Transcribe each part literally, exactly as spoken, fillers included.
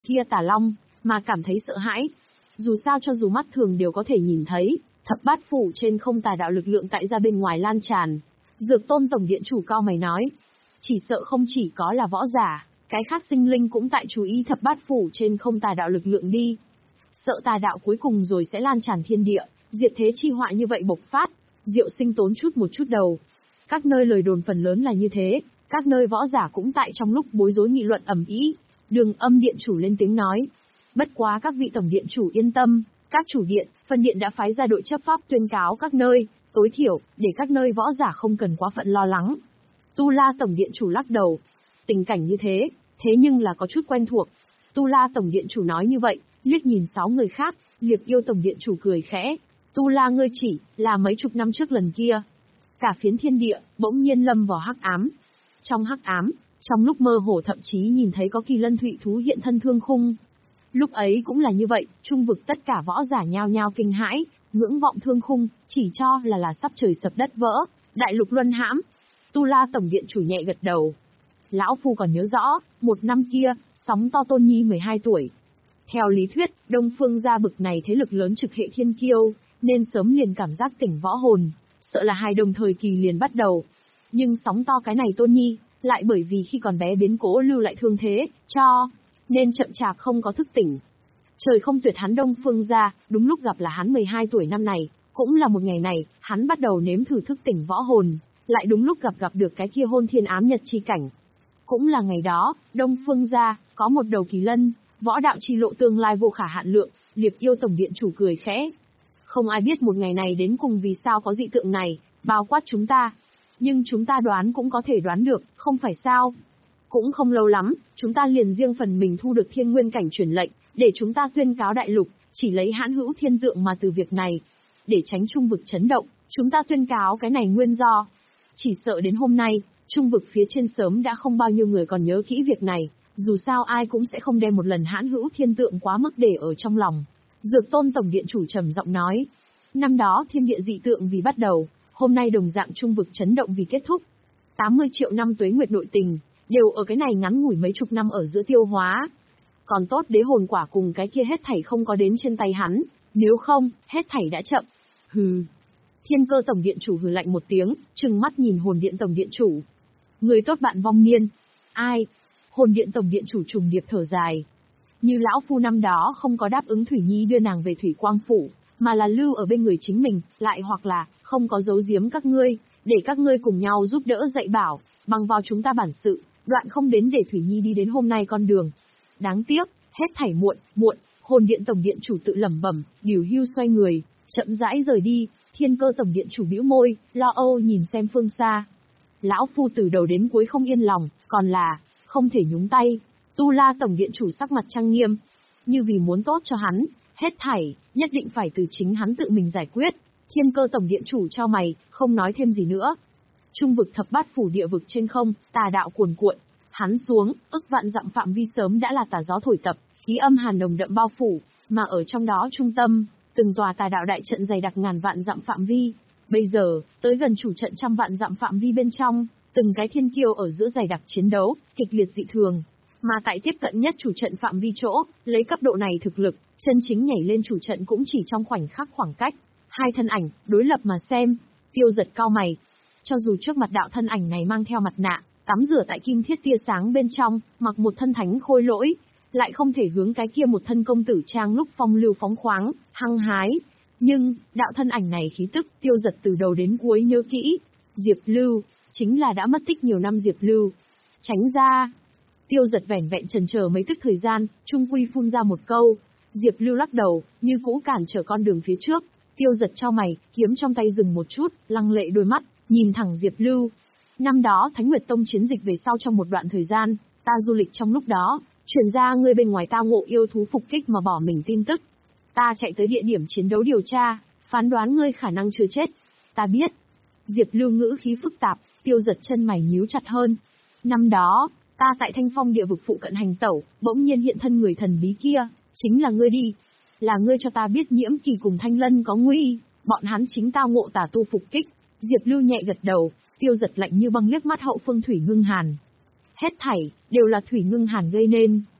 kia tà long, mà cảm thấy sợ hãi. Dù sao cho dù mắt thường đều có thể nhìn thấy, thập bát phủ trên không tà đạo lực lượng tại ra bên ngoài lan tràn. Dược Tôn tổng điện chủ cao mày nói, chỉ sợ không chỉ có là võ giả, cái khác sinh linh cũng tại chú ý thập bát phủ trên không tà đạo lực lượng đi. Sợ tà đạo cuối cùng rồi sẽ lan tràn thiên địa, diệt thế chi họa như vậy bộc phát. Diệu Sinh tốn chút một chút đầu. Các nơi lời đồn phần lớn là như thế, các nơi võ giả cũng tại trong lúc bối rối nghị luận ầm ĩ. Đường Âm điện chủ lên tiếng nói, bất quá các vị tổng điện chủ yên tâm, các chủ điện, phân điện đã phái ra đội chấp pháp tuyên cáo các nơi, tối thiểu, để các nơi võ giả không cần quá phận lo lắng. Tu La tổng điện chủ lắc đầu, tình cảnh như thế, thế nhưng là có chút quen thuộc. Tu La tổng điện chủ nói như vậy, liếc nhìn sáu người khác, Liệp Yêu tổng điện chủ cười khẽ, Tu La ngươi chỉ là mấy chục năm trước lần kia. Cả phiến thiên địa bỗng nhiên lâm vào hắc ám. Trong hắc ám, trong lúc mơ hồ thậm chí nhìn thấy có kỳ lân thụy thú hiện thân thương khung. Lúc ấy cũng là như vậy, trung vực tất cả võ giả nhao nhao kinh hãi, ngưỡng vọng thương khung, chỉ cho là là sắp trời sập đất vỡ, đại lục luân hãm. Tu La tổng điện chủ nhẹ gật đầu. Lão phu còn nhớ rõ, một năm kia, sóng to Tôn Nhi mười hai tuổi. Theo lý thuyết, Đông Phương gia bực này thế lực lớn trực hệ thiên kiêu, nên sớm liền cảm giác tỉnh võ hồn, sợ là hai đồng thời kỳ liền bắt đầu. Nhưng sóng to cái này Tôn Nhi, lại bởi vì khi còn bé biến cố lưu lại thương thế, cho, nên chậm chạp không có thức tỉnh. Trời không tuyệt hắn Đông Phương gia, đúng lúc gặp là hắn mười hai tuổi năm này, cũng là một ngày này, hắn bắt đầu nếm thử thức tỉnh võ hồn, lại đúng lúc gặp gặp được cái kia hôn thiên ám nhật chi cảnh. Cũng là ngày đó, Đông Phương gia, có một đầu kỳ lân, võ đạo chi lộ tương lai vô khả hạn lượng, Liệp Yêu tổng điện chủ cười khẽ. Không ai biết một ngày này đến cùng vì sao có dị tượng này, bao quát chúng ta. Nhưng chúng ta đoán cũng có thể đoán được, không phải sao? Cũng không lâu lắm, chúng ta liền riêng phần mình thu được thiên nguyên cảnh truyền lệnh, để chúng ta tuyên cáo đại lục, chỉ lấy hãn hữu thiên tượng mà từ việc này. Để tránh trung vực chấn động, chúng ta tuyên cáo cái này nguyên do. Chỉ sợ đến hôm nay, trung vực phía trên sớm đã không bao nhiêu người còn nhớ kỹ việc này, dù sao ai cũng sẽ không đem một lần hãn hữu thiên tượng quá mức để ở trong lòng. Dược Tôn tổng điện chủ trầm giọng nói, năm đó thiên địa dị tượng vì bắt đầu, hôm nay đồng dạng trung vực chấn động vì kết thúc. tám mươi triệu năm tuế nguyệt nội tình, đều ở cái này ngắn ngủi mấy chục năm ở giữa tiêu hóa. Còn tốt đế hồn quả cùng cái kia hết thảy không có đến trên tay hắn, nếu không, hết thảy đã chậm. Hừ. Thiên Cơ tổng điện chủ hừ lạnh một tiếng, trừng mắt nhìn Hồn Điện tổng điện chủ. Người tốt bạn vong niên. Ai? Hồn Điện tổng điện chủ trùng điệp thở dài. Như lão phu năm đó không có đáp ứng Thủy Nhi đưa nàng về Thủy Quang phủ, mà là lưu ở bên người chính mình, lại hoặc là không có giấu giếm các ngươi, để các ngươi cùng nhau giúp đỡ dạy bảo, bằng vào chúng ta bản sự, đoạn không đến để Thủy Nhi đi đến hôm nay con đường. Đáng tiếc, hết thảy muộn, muộn. Hồn Điện tổng điện chủ tự lẩm bẩm, điều hưu xoay người, chậm rãi rời đi. Thiên Cơ tổng điện chủ bĩu môi, lo âu nhìn xem phương xa. Lão phu từ đầu đến cuối không yên lòng, còn là không thể nhúng tay. Tu La tổng điện chủ sắc mặt trang nghiêm, như vì muốn tốt cho hắn, hết thảy nhất định phải từ chính hắn tự mình giải quyết. Thiên Cơ tổng điện chủ chau mày, không nói thêm gì nữa. Trung vực thập bát phủ địa vực trên không, tà đạo cuồn cuộn, hắn xuống, ức vạn dặm phạm vi sớm đã là tà gió thổi tập, khí âm hàn nồng đậm bao phủ, mà ở trong đó trung tâm, từng tòa tà đạo đại trận dày đặc ngàn vạn dặm phạm vi. Bây giờ, tới gần chủ trận trăm vạn dặm phạm vi bên trong, từng cái thiên kiêu ở giữa dày đặc chiến đấu, kịch liệt dị thường. Mà tại tiếp cận nhất chủ trận phạm vi chỗ, lấy cấp độ này thực lực, chân chính nhảy lên chủ trận cũng chỉ trong khoảnh khắc khoảng cách. Hai thân ảnh, đối lập mà xem, Tiêu Giật cao mày. Cho dù trước mặt đạo thân ảnh này mang theo mặt nạ, tắm rửa tại kim thiết tia sáng bên trong, mặc một thân thánh khôi lỗi, lại không thể hướng cái kia một thân công tử trang lúc phong lưu phóng khoáng, hăng hái. Nhưng, đạo thân ảnh này khí tức, Tiêu Giật từ đầu đến cuối nhớ kỹ. Diệp Lưu, chính là đã mất tích nhiều năm Diệp Lưu. Tránh ra. Tiêu Giật vẻn vẹn chần chờ mấy tức thời gian, trung quy phun ra một câu. Diệp Lưu lắc đầu, như cũ cản trở con đường phía trước. Tiêu Giật chau mày, kiếm trong tay dừng một chút, lăng lệ đôi mắt, nhìn thẳng Diệp Lưu. Năm đó Thánh Nguyệt Tông chiến dịch về sau trong một đoạn thời gian, ta du lịch trong lúc đó, truyền ra ngươi bên ngoài tao ngộ yêu thú phục kích mà bỏ mình tin tức. Ta chạy tới địa điểm chiến đấu điều tra, phán đoán ngươi khả năng chưa chết. Ta biết. Diệp Lưu ngữ khí phức tạp, Tiêu Giật chân mày nhíu chặt hơn. Năm đó, ta tại Thanh Phong địa vực phụ cận hành tẩu, bỗng nhiên hiện thân người thần bí kia, chính là ngươi đi. Là ngươi cho ta biết Nhiễm Kỳ cùng Thanh Lân có nguy, bọn hắn chính tao ngộ tà tu phục kích. Diệp Lưu nhẹ gật đầu, Tiêu Giật lạnh như băng liếc mắt hậu phương Thủy Ngưng Hàn. Hết thảy, đều là Thủy Ngưng Hàn gây nên.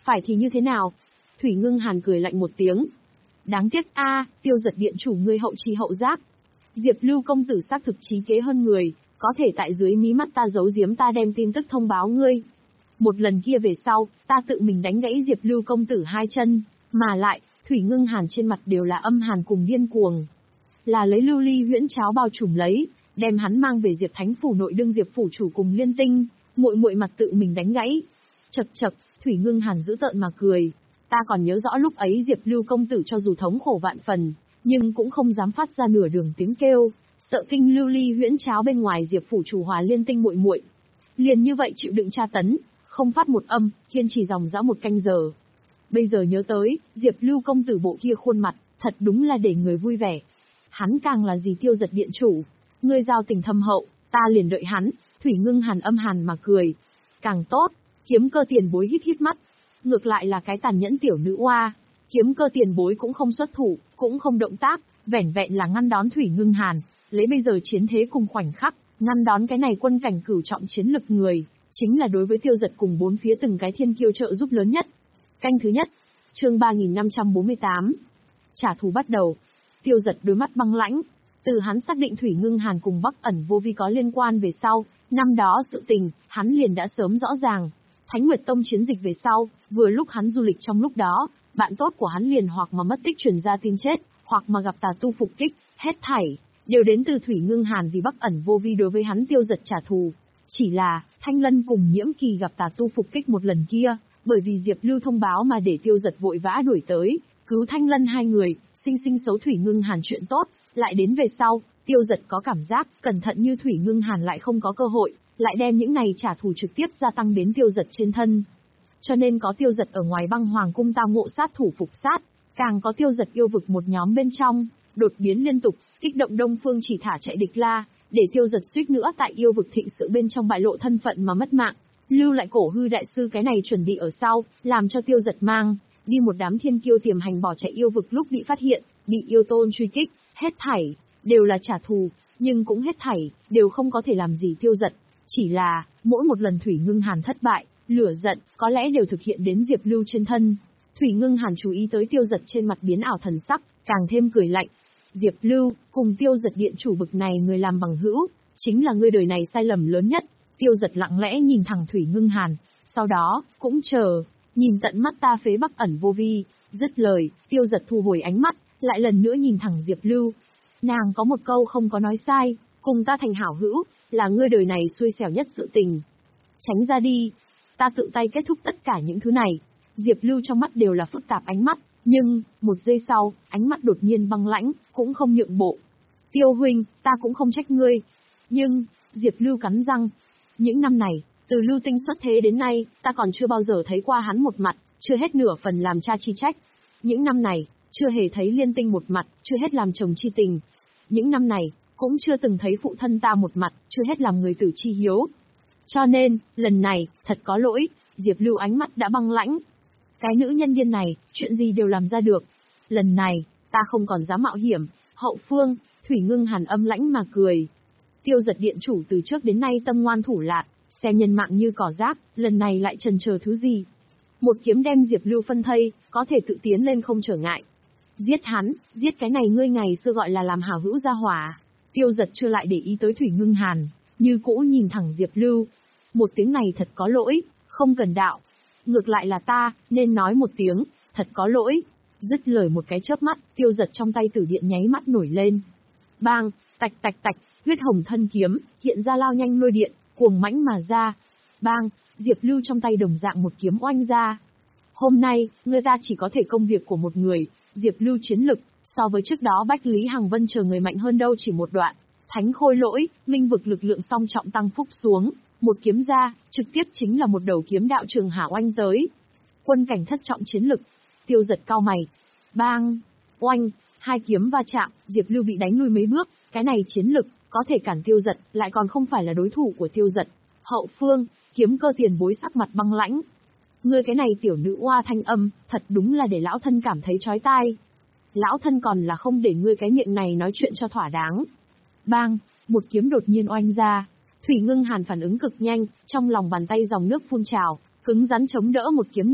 Phải thì như thế nào? Thủy Ngưng Hàn cười lạnh một tiếng. Đáng tiếc a, Tiêu Giật điện chủ ngươi hậu chi hậu giác. Diệp Lưu công tử xác thực trí kế hơn người, có thể tại dưới mí mắt ta giấu giếm ta đem tin tức thông báo ngươi. Một lần kia về sau, ta tự mình đánh gãy Diệp Lưu công tử hai chân, mà lại, Thủy Ngưng Hàn trên mặt đều là âm hàn cùng điên cuồng. Là lấy lưu ly huyễn cháo bao trùm lấy, đem hắn mang về Diệp Thánh phủ nội đương Diệp phủ chủ cùng Liên Tinh, muội muội mặt tự mình đánh gãy. Chậc chậc, Thủy Ngưng Hàn giữ tợn mà cười. Ta còn nhớ rõ lúc ấy Diệp Lưu công tử cho dù thống khổ vạn phần, nhưng cũng không dám phát ra nửa đường tiếng kêu, sợ kinh lưu ly huyễn cháo bên ngoài Diệp phủ chủ hòa Liên Tinh muội muội. Liền như vậy chịu đựng tra tấn, không phát một âm, kiên trì dòng dã một canh giờ. Bây giờ nhớ tới, Diệp Lưu công tử bộ kia khuôn mặt, thật đúng là để người vui vẻ. Hắn càng là gì Tiêu Giật điện chủ, ngươi giao tình thâm hậu, ta liền đợi hắn. Thủy Ngưng Hàn âm hàn mà cười. Càng tốt, Kiếm Cơ tiền bối hít hít mắt. Ngược lại là cái tàn nhẫn tiểu nữ oa, Kiếm Cơ tiền bối cũng không xuất thủ, cũng không động tác, vẻn vẹn là ngăn đón Thủy Ngưng Hàn, lấy bây giờ chiến thế cùng khoảnh khắc, ngăn đón cái này quân cảnh cửu trọng chiến lực người, chính là đối với Tiêu Giật cùng bốn phía từng cái thiên kiêu trợ giúp lớn nhất. Canh thứ nhất, chương ba nghìn năm trăm bốn mươi tám. Trả thù bắt đầu. Tiêu Giật đôi mắt băng lãnh. Từ hắn xác định Thủy Ngưng Hàn cùng Bắc ẩn vô vi có liên quan về sau, năm đó sự tình, hắn liền đã sớm rõ ràng. Thánh Nguyệt Tông chiến dịch về sau, vừa lúc hắn du lịch trong lúc đó, bạn tốt của hắn liền hoặc mà mất tích truyền ra tin chết, hoặc mà gặp tà tu phục kích, hết thảy, đều đến từ Thủy Ngưng Hàn vì Bắc ẩn vô vi đối với hắn Tiêu Giật trả thù. Chỉ là, Thanh Lân cùng Nhiễm Kỳ gặp tà tu phục kích một lần kia, bởi vì Diệp Lưu thông báo mà để Tiêu Giật vội vã đuổi tới, cứu Thanh Lân hai người, sinh sinh xấu Thủy Ngưng Hàn chuyện tốt, lại đến về sau, Tiêu Giật có cảm giác, cẩn thận như Thủy Ngưng Hàn lại không có cơ hội, lại đem những này trả thù trực tiếp gia tăng đến Tiêu Giật trên thân. Cho nên có Tiêu Giật ở ngoài Băng Hoàng cung tao ngộ sát thủ phục sát, càng có Tiêu Giật yêu vực một nhóm bên trong, đột biến liên tục, kích động Đông Phương Chỉ thả chạy địch la, để Tiêu Giật suýt nữa tại yêu vực thịnh sự bên trong bại lộ thân phận mà mất mạng. Lưu lại Cổ Hư đại sư cái này chuẩn bị ở sau, làm cho Tiêu Giật mang đi một đám thiên kiêu tiềm hành bỏ chạy yêu vực lúc bị phát hiện, bị yêu tôn truy kích, hết thảy đều là trả thù, nhưng cũng hết thảy đều không có thể làm gì Tiêu Giật, chỉ là mỗi một lần Thủy Ngưng Hàn thất bại, lửa giận có lẽ đều thực hiện đến Diệp Lưu trên thân. Thủy Ngưng Hàn chú ý tới Tiêu Giật trên mặt biến ảo thần sắc, càng thêm cười lạnh. Diệp Lưu, cùng Tiêu Giật điện chủ bực này người làm bằng hữu, chính là ngươi đời này sai lầm lớn nhất. Tiêu Giật lặng lẽ nhìn thẳng Thủy Ngưng Hàn, sau đó, cũng chờ, nhìn tận mắt ta phế Bắc ẩn vô vi, dứt lời, Tiêu Giật thu hồi ánh mắt, lại lần nữa nhìn thẳng Diệp Lưu. Nàng có một câu không có nói sai, cùng ta thành hảo hữu, là ngươi đời này xui xẻo nhất sự tình. Tránh ra đi, ta tự tay kết thúc tất cả những thứ này. Diệp Lưu trong mắt đều là phức tạp ánh mắt, nhưng, một giây sau, ánh mắt đột nhiên băng lãnh, cũng không nhượng bộ. Tiêu huynh, ta cũng không trách ngươi. Nhưng, Diệp Lưu cắn răng. Những năm này, từ Lưu Tinh xuất thế đến nay, ta còn chưa bao giờ thấy qua hắn một mặt, chưa hết nửa phần làm cha chi trách. Những năm này, chưa hề thấy Liên Tinh một mặt, chưa hết làm chồng chi tình. Những năm này, cũng chưa từng thấy phụ thân ta một mặt, chưa hết làm người tử chi hiếu. Cho nên, lần này, thật có lỗi, Diệp Lưu ánh mắt đã băng lãnh. Cái nữ nhân điên này, chuyện gì đều làm ra được. Lần này, ta không còn dám mạo hiểm. Hậu phương, Thủy Ngưng Hàn âm lãnh mà cười. Tiêu Giật điện chủ từ trước đến nay tâm ngoan thủ lạn, xem nhân mạng như cỏ rác, lần này lại chần chờ thứ gì. Một kiếm đem Diệp Lưu phân thây, có thể tự tiến lên không trở ngại. Giết hắn, giết cái này ngươi ngày xưa gọi là làm hảo hữu gia hỏa. Tiêu Giật chưa lại để ý tới Thủy Ngưng Hàn, như cũ nhìn thẳng Diệp Lưu. Một tiếng này thật có lỗi, không cần đạo. Ngược lại là ta, nên nói một tiếng, thật có lỗi. Dứt lời một cái chớp mắt, Tiêu Giật trong tay tử điện nháy mắt nổi lên. Bang, tạch tạch tạch, huyết hồng thân kiếm, hiện ra lao nhanh lôi điện, cuồng mãnh mà ra. Bang, Diệp Lưu trong tay đồng dạng một kiếm oanh ra. Hôm nay, người ta chỉ có thể công việc của một người, Diệp Lưu chiến lực, so với trước đó Bách Lý Hằng Vân chờ người mạnh hơn đâu chỉ một đoạn. Thánh khôi lỗi, minh vực lực lượng song trọng tăng phúc xuống, một kiếm ra, trực tiếp chính là một đầu kiếm đạo trường hà oanh tới. Quân cảnh thất trọng chiến lực, Tiêu Giật cao mày. Bang, oanh, hai kiếm va chạm, Diệp Lưu bị đánh lui mấy bước, cái này chiến lực, có thể cản Tiêu Giật, lại còn không phải là đối thủ của Tiêu Giật. Hậu phương, Kiếm Cơ tiền bối sắc mặt băng lãnh. Ngươi cái này tiểu nữ oa thanh âm, thật đúng là để lão thân cảm thấy chói tai. Lão thân còn là không để ngươi cái miệng này nói chuyện cho thỏa đáng. Bang, một kiếm đột nhiên oanh ra. Thủy Ngưng Hàn phản ứng cực nhanh, trong lòng bàn tay dòng nước phun trào, cứng rắn chống đỡ một kiếm này,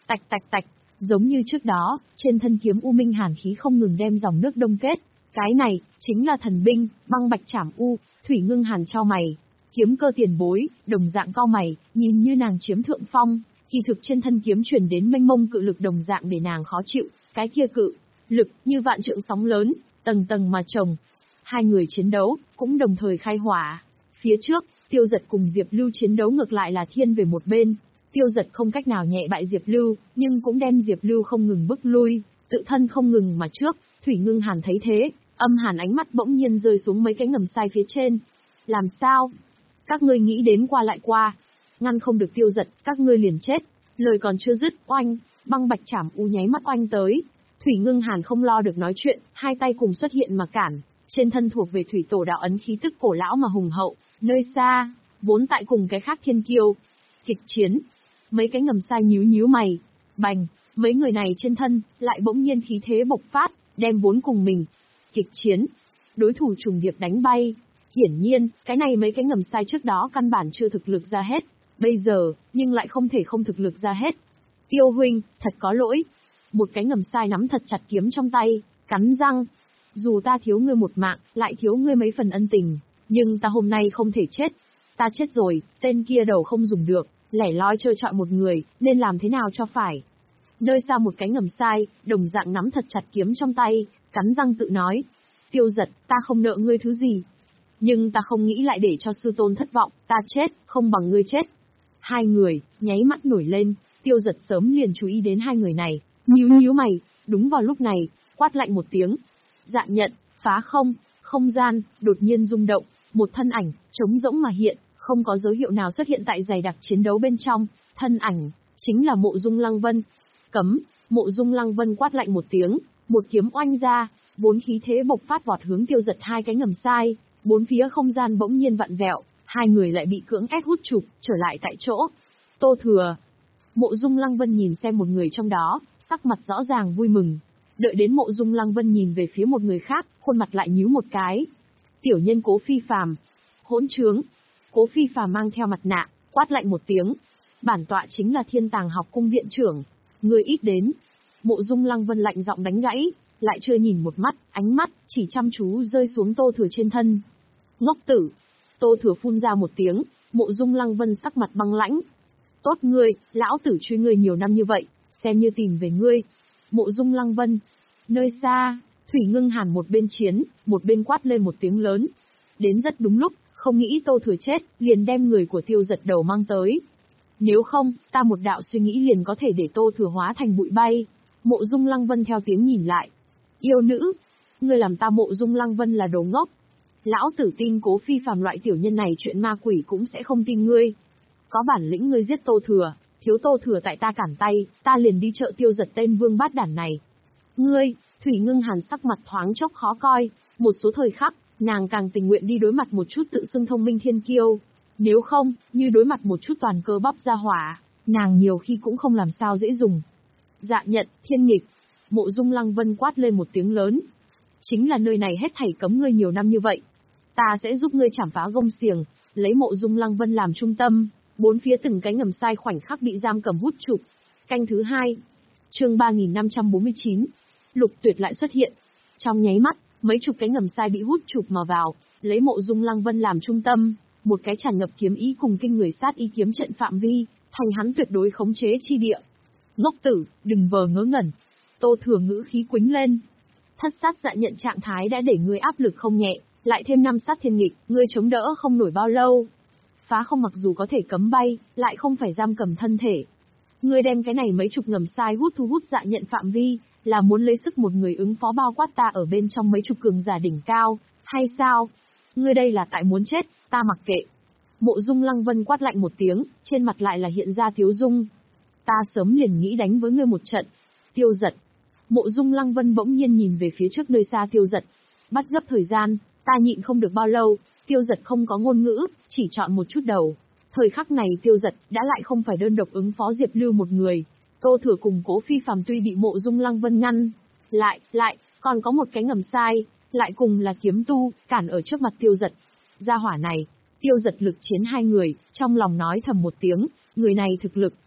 Tạch tạch tạch, giống như trước đó, trên thân kiếm U Minh hàn khí không ngừng đem dòng nước đông kết. Cái này, chính là thần binh, băng bạch trảm u. Thủy Ngưng Hàn chau mày. Kiếm cơ tiền bối, đồng dạng cau mày, nhìn như nàng chiếm thượng phong, kỳ thực trên thân kiếm truyền đến mênh mông cự lực đồng dạng để nàng khó chịu, cái kia cự lực như vạn trượng sóng lớn, tầng tầng mà chồng. Hai người chiến đấu, cũng đồng thời khai hỏa. Phía trước, Tiêu Dật cùng Diệp Lưu chiến đấu ngược lại là thiên về một bên. Tiêu Dật không cách nào nhẹ bại Diệp Lưu, nhưng cũng đem Diệp Lưu không ngừng bức lui, tự thân không ngừng mà trước. Thủy Ngưng Hàn thấy thế, âm hàn ánh mắt bỗng nhiên rơi xuống mấy cái ngầm sai phía trên. Làm sao? Các ngươi nghĩ đến qua lại qua, ngăn không được Tiêu Dật, các ngươi liền chết. Lời còn chưa dứt, oanh, băng bạch trảm u nháy mắt oanh tới. Thủy Ngưng Hàn không lo được nói chuyện, hai tay cùng xuất hiện mà cản. Trên thân thuộc về thủy tổ đạo ấn khí tức cổ lão mà hùng hậu, nơi xa, vốn tại cùng cái khác thiên kiêu. Kịch chiến, mấy cái ngầm sai nhíu nhíu mày, bành, mấy người này trên thân, lại bỗng nhiên khí thế bộc phát, đem vốn cùng mình. Kịch chiến, đối thủ trùng điệp đánh bay. Hiển nhiên, cái này mấy cái ngầm sai trước đó căn bản chưa thực lực ra hết, bây giờ, nhưng lại không thể không thực lực ra hết. Tiêu huynh, thật có lỗi. Một cái ngầm sai nắm thật chặt kiếm trong tay, cắn răng. Dù ta thiếu ngươi một mạng, lại thiếu ngươi mấy phần ân tình, nhưng ta hôm nay không thể chết. Ta chết rồi, tên kia đầu không dùng được, lẻ loi chơi trọi một người, nên làm thế nào cho phải. Nơi xa một cái ngầm sai, đồng dạng nắm thật chặt kiếm trong tay, cắn răng tự nói. Tiêu Dật, ta không nợ ngươi thứ gì. Nhưng ta không nghĩ lại để cho sư tôn thất vọng, ta chết, không bằng ngươi chết. Hai người, nháy mắt nổi lên, Tiêu Dật sớm liền chú ý đến hai người này, nhíu nhíu mày, đúng vào lúc này, quát lạnh một tiếng. Dạ nhận, phá không, không gian, đột nhiên rung động, một thân ảnh, trống rỗng mà hiện, không có dấu hiệu nào xuất hiện tại dày đặc chiến đấu bên trong, thân ảnh, chính là Mộ Dung Lăng Vân. Cấm, Mộ Dung Lăng Vân quát lạnh một tiếng, một kiếm oanh ra, bốn khí thế bộc phát vọt hướng Tiêu Dật hai cái ngầm sai, bốn phía không gian bỗng nhiên vặn vẹo, hai người lại bị cưỡng ép hút trục, trở lại tại chỗ. Tô Thừa. Mộ Dung Lăng Vân nhìn xem một người trong đó, sắc mặt rõ ràng vui mừng. Đợi đến Mộ Dung Lăng Vân nhìn về phía một người khác, khuôn mặt lại nhíu một cái. Tiểu nhân Cố Phi Phàm. Hỗn trướng. Cố Phi Phàm mang theo mặt nạ, quát lạnh một tiếng. Bản tọa chính là Thiên Tàng học cung viện trưởng, người ít đến. Mộ Dung Lăng Vân lạnh giọng đánh gãy, lại chưa nhìn một mắt, ánh mắt chỉ chăm chú rơi xuống Tô Thừa trên thân. Ngốc tử. Tô Thừa phun ra một tiếng, Mộ Dung Lăng Vân sắc mặt băng lãnh. Tốt ngươi, lão tử truy ngươi nhiều năm như vậy, xem như tìm về ngươi. Mộ Dung Lăng Vân. Nơi xa, Thủy Ngưng Hàn một bên chiến, một bên quát lên một tiếng lớn. Đến rất đúng lúc, không nghĩ Tô Thừa chết, liền đem người của Tiêu Dật đầu mang tới. Nếu không, ta một đạo suy nghĩ liền có thể để Tô Thừa hóa thành bụi bay. Mộ Dung Lăng Vân theo tiếng nhìn lại. Yêu nữ, ngươi làm ta Mộ Dung Lăng Vân là đồ ngốc. Lão tử tin Cố Phi Phàm loại tiểu nhân này chuyện ma quỷ cũng sẽ không tin ngươi. Có bản lĩnh ngươi giết Tô Thừa, thiếu Tô Thừa tại ta cản tay, ta liền đi chợ Tiêu Dật tên vương bát đản này. Ngươi, Thủy Ngưng Hàn sắc mặt thoáng chốc khó coi, một số thời khắc, nàng càng tình nguyện đi đối mặt một chút tự xưng thông minh thiên kiêu. Nếu không, như đối mặt một chút toàn cơ bắp ra hỏa, nàng nhiều khi cũng không làm sao dễ dùng. Dạ nhận, thiên nghịch. Mộ Dung Lăng Vân quát lên một tiếng lớn. Chính là nơi này hết thảy cấm ngươi nhiều năm như vậy. Ta sẽ giúp ngươi chảm phá gông xiềng, lấy Mộ Dung Lăng Vân làm trung tâm, bốn phía từng cái ngầm sai khoảnh khắc bị giam cầm hút trục. Canh thứ hai. Chương ba nghìn năm trăm bốn mươi chín. Lục Tuyệt lại xuất hiện. Trong nháy mắt, mấy chục cái ngầm sai bị hút trục mà vào, lấy Mộ Dung Lăng Vân làm trung tâm, một cái tràn ngập kiếm ý cùng kinh người sát ý kiếm trận phạm vi, thành hắn tuyệt đối khống chế chi địa. Ngốc tử, đừng vờ ngớ ngẩn. Tô Thừa ngữ khí quĩnh lên. Thất sát dạ nhận trạng thái đã để ngươi áp lực không nhẹ, lại thêm năm sát thiên nghịch, ngươi chống đỡ không nổi bao lâu. Phá không mặc dù có thể cấm bay, lại không phải giam cầm thân thể. Ngươi đem cái này mấy chục ngầm sai hút thu hút dạ nhận phạm vi, là muốn lấy sức một người ứng phó bao quát ta ở bên trong mấy chục cường giả đỉnh cao, hay sao? Ngươi đây là tại muốn chết, ta mặc kệ. Mộ Dung Lăng Vân quát lạnh một tiếng, trên mặt lại là hiện ra thiếu dung. Ta sớm liền nghĩ đánh với ngươi một trận. Tiêu Dật. Mộ Dung Lăng Vân bỗng nhiên nhìn về phía trước nơi xa Tiêu Dật. Bắt gấp thời gian, ta nhịn không được bao lâu. Tiêu Dật không có ngôn ngữ, chỉ chọn một chút đầu. Thời khắc này Tiêu Dật đã lại không phải đơn độc ứng phó Diệp Lưu một người. Tô Thừa cùng Cố Phi Phàm tuy bị Mộ Dung Lăng Vân ngăn, lại, lại, còn có một cái ngầm sai, lại cùng là kiếm tu, cản ở trước mặt Tiêu Dật. Gia hỏa này, Tiêu Dật lực chiến hai người, trong lòng nói thầm một tiếng, người này thực lực,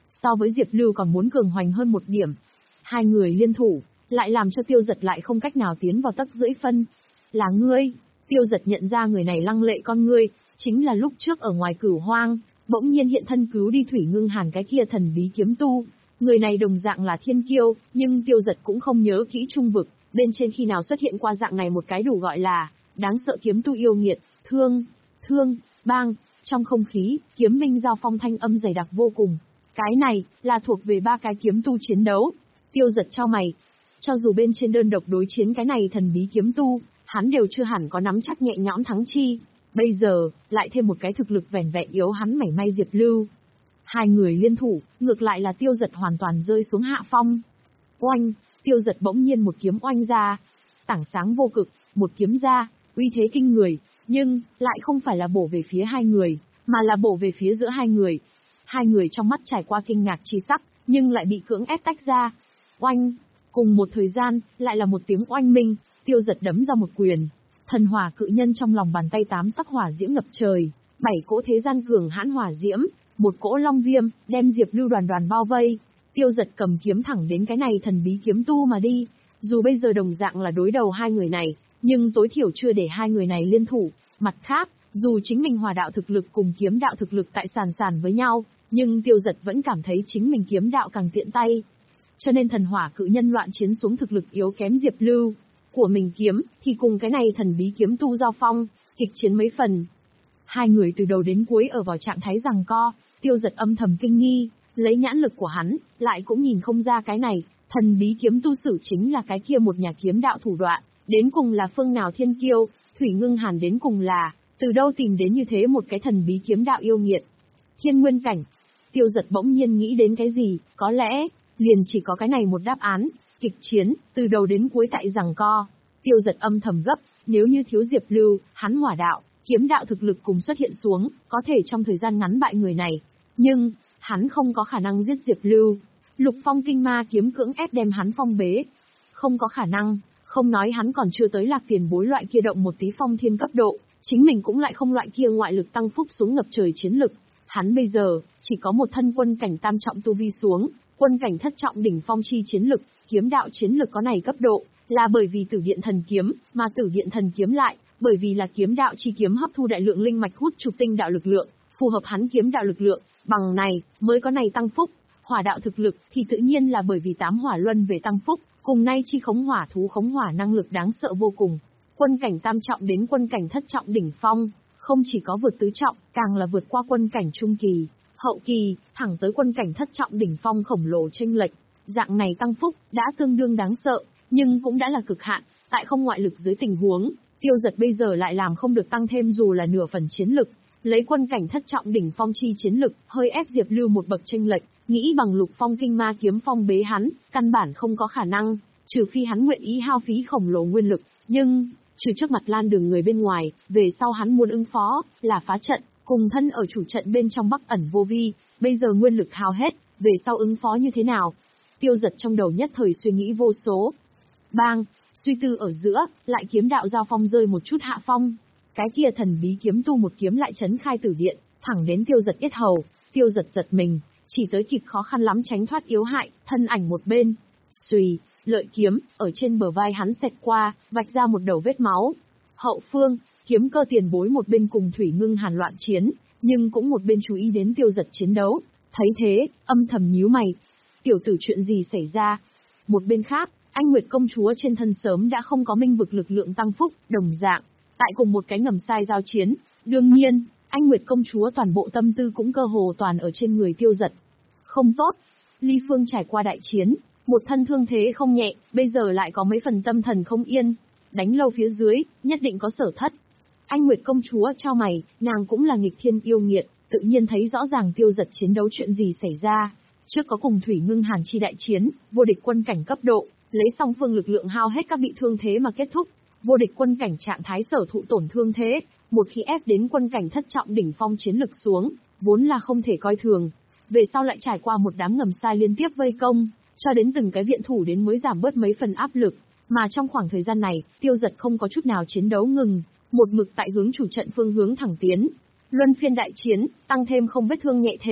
so với Diệp Lưu còn muốn cường hoành hơn một điểm. Hai người liên thủ, lại làm cho Tiêu Dật lại không cách nào tiến vào tấc rưỡi phân. Là ngươi? Tiêu Dật nhận ra người này lăng lệ con ngươi, chính là lúc trước ở ngoài Cửu Hoang, bỗng nhiên hiện thân cứu đi Thủy Ngưng Hàn cái kia thần bí kiếm tu. Người này đồng dạng là thiên kiêu, nhưng Tiêu Dật cũng không nhớ kỹ trung vực, bên trên khi nào xuất hiện qua dạng này một cái đủ gọi là đáng sợ kiếm tu yêu nghiệt. Thương, thương, bang, trong không khí, kiếm minh giao phong thanh âm dày đặc vô cùng. Cái này, là thuộc về ba cái kiếm tu chiến đấu. Tiêu Dật chau mày. Cho dù bên trên đơn độc đối chiến cái này thần bí kiếm tu, hắn đều chưa hẳn có nắm chắc nhẹ nhõm thắng chi. Bây giờ, lại thêm một cái thực lực vẻn vẹn yếu hắn mảy may Diệp Lưu. Hai người liên thủ, ngược lại là Tiêu Dật hoàn toàn rơi xuống hạ phong. Oanh, Tiêu Dật bỗng nhiên một kiếm oanh ra. Tảng sáng vô cực, một kiếm ra, uy thế kinh người, nhưng, lại không phải là bổ về phía hai người, mà là bổ về phía giữa hai người. Hai người trong mắt trải qua kinh ngạc chi sắc, nhưng lại bị cưỡng ép tách ra. Oanh, cùng một thời gian, lại là một tiếng oanh minh, Tiêu Dật đấm ra một quyền. Thần hỏa cự nhân trong lòng bàn tay tám sắc hỏa diễm ngập trời, bảy cỗ thế gian cường hãn hỏa diễm, một cỗ long viêm, đem Diệp Lưu đoàn đoàn bao vây. Tiêu Dật cầm kiếm thẳng đến cái này thần bí kiếm tu mà đi. Dù bây giờ đồng dạng là đối đầu hai người này, nhưng tối thiểu chưa để hai người này liên thủ. Mặt khác, dù chính mình hỏa đạo thực lực cùng kiếm đạo thực lực tại sàn sàn với nhau, nhưng Tiêu Dật vẫn cảm thấy chính mình kiếm đạo càng tiện tay. Cho nên thần hỏa cự nhân loạn chiến xuống thực lực yếu kém Diệp Lưu của mình kiếm, thì cùng cái này thần bí kiếm tu giao phong, kịch chiến mấy phần. Hai người từ đầu đến cuối ở vào trạng thái giằng co, Tiêu Dật âm thầm kinh nghi, lấy nhãn lực của hắn, lại cũng nhìn không ra cái này, thần bí kiếm tu sử chính là cái kia một nhà kiếm đạo thủ đoạn, đến cùng là phương nào thiên kiêu, Thủy Ngưng Hàn đến cùng là, từ đâu tìm đến như thế một cái thần bí kiếm đạo yêu nghiệt. Thiên nguyên cảnh. Tiêu Dật bỗng nhiên nghĩ đến cái gì, có lẽ, liền chỉ có cái này một đáp án, kịch chiến, từ đầu đến cuối tại giằng co. Tiêu Dật âm thầm gấp, nếu như thiếu Diệp Lưu, hắn hỏa đạo, kiếm đạo thực lực cùng xuất hiện xuống, có thể trong thời gian ngắn bại người này. Nhưng, hắn không có khả năng giết Diệp Lưu. Lục phong kinh ma kiếm cưỡng ép đem hắn phong bế. Không có khả năng, không nói hắn còn chưa tới Lạc Tiền Bối loại kia động một tí phong thiên cấp độ, chính mình cũng lại không loại kia ngoại lực tăng phúc xuống ngập trời chiến lực. Hắn bây giờ, chỉ có một thân quân cảnh tam trọng tu vi xuống, quân cảnh thất trọng đỉnh phong chi chiến lực, kiếm đạo chiến lực có này cấp độ, là bởi vì Tử Điện Thần Kiếm, mà Tử Điện Thần Kiếm lại, bởi vì là kiếm đạo chi kiếm hấp thu đại lượng linh mạch hút chụp tinh đạo lực lượng, phù hợp hắn kiếm đạo lực lượng, bằng này, mới có này tăng phúc. Hỏa đạo thực lực, thì tự nhiên là bởi vì tám hỏa luân về tăng phúc, cùng nay chi khống hỏa thú khống hỏa năng lực đáng sợ vô cùng. Quân cảnh tam trọng đến quân cảnh thất trọng đỉnh phong, không chỉ có vượt tứ trọng, càng là vượt qua quân cảnh trung kỳ, hậu kỳ, thẳng tới quân cảnh thất trọng đỉnh phong khổng lồ chênh lệch. Dạng này tăng phúc, đã tương đương đáng sợ, nhưng cũng đã là cực hạn, tại không ngoại lực dưới tình huống, Tiêu Dật bây giờ lại làm không được tăng thêm dù là nửa phần chiến lực. Lấy quân cảnh thất trọng đỉnh phong chi chiến lực, hơi ép Diệp Lưu một bậc chênh lệch, nghĩ bằng lục phong kinh ma kiếm phong bế hắn, căn bản không có khả năng, trừ phi hắn nguyện ý hao phí khổng lồ nguyên lực, nhưng, trừ trước mặt Lan Đường người bên ngoài, về sau hắn muốn ứng phó, là phá trận, cùng thân ở chủ trận bên trong Bắc ẩn vô vi, bây giờ nguyên lực hao hết, về sau ứng phó như thế nào? Tiêu Dật trong đầu nhất thời suy nghĩ vô số. Bang, suy tư ở giữa, lại kiếm đạo giao phong rơi một chút hạ phong. Cái kia thần bí kiếm tu một kiếm lại chấn khai tử điện, thẳng đến Tiêu Dật yết hầu, Tiêu Dật giật mình, chỉ tới kịp khó khăn lắm tránh thoát yếu hại, thân ảnh một bên. Xùy, lợi kiếm, ở trên bờ vai hắn xẹt qua, vạch ra một đầu vết máu. Hậu phương, Kiếm Cơ tiền bối một bên cùng Thủy Ngưng Hàn loạn chiến, nhưng cũng một bên chú ý đến Tiêu Dật chiến đấu. Thấy thế, âm thầm nhíu mày. Tiểu tử chuyện gì xảy ra? Một bên khác, Anh Nguyệt công chúa trên thân sớm đã không có minh vực lực lượng tăng phúc, đồng dạng. Tại cùng một cái ngầm sai giao chiến, đương nhiên, Anh Nguyệt công chúa toàn bộ tâm tư cũng cơ hồ toàn ở trên người Tiêu Dật. Không tốt, Ly Phương trải qua đại chiến, một thân thương thế không nhẹ, bây giờ lại có mấy phần tâm thần không yên, đánh lâu phía dưới, nhất định có sở thất. Anh Nguyệt công chúa trao mày, nàng cũng là nghịch thiên yêu nghiệt, tự nhiên thấy rõ ràng Tiêu Dật chiến đấu chuyện gì xảy ra. Trước có cùng Thủy Ngưng Hàn chi đại chiến, vô địch quân cảnh cấp độ, lấy song phương lực lượng hao hết các bị thương thế mà kết thúc. Vô địch quân cảnh trạng thái sở thụ tổn thương thế, một khi ép đến quân cảnh thất trọng đỉnh phong chiến lực xuống, vốn là không thể coi thường. Về sau lại trải qua một đám ngầm sai liên tiếp vây công, cho đến từng cái viện thủ đến mới giảm bớt mấy phần áp lực. Mà trong khoảng thời gian này, Tiêu Dật không có chút nào chiến đấu ngừng, một mực tại hướng chủ trận phương hướng thẳng tiến. Luân phiên đại chiến, tăng thêm không vết thương nhẹ thế,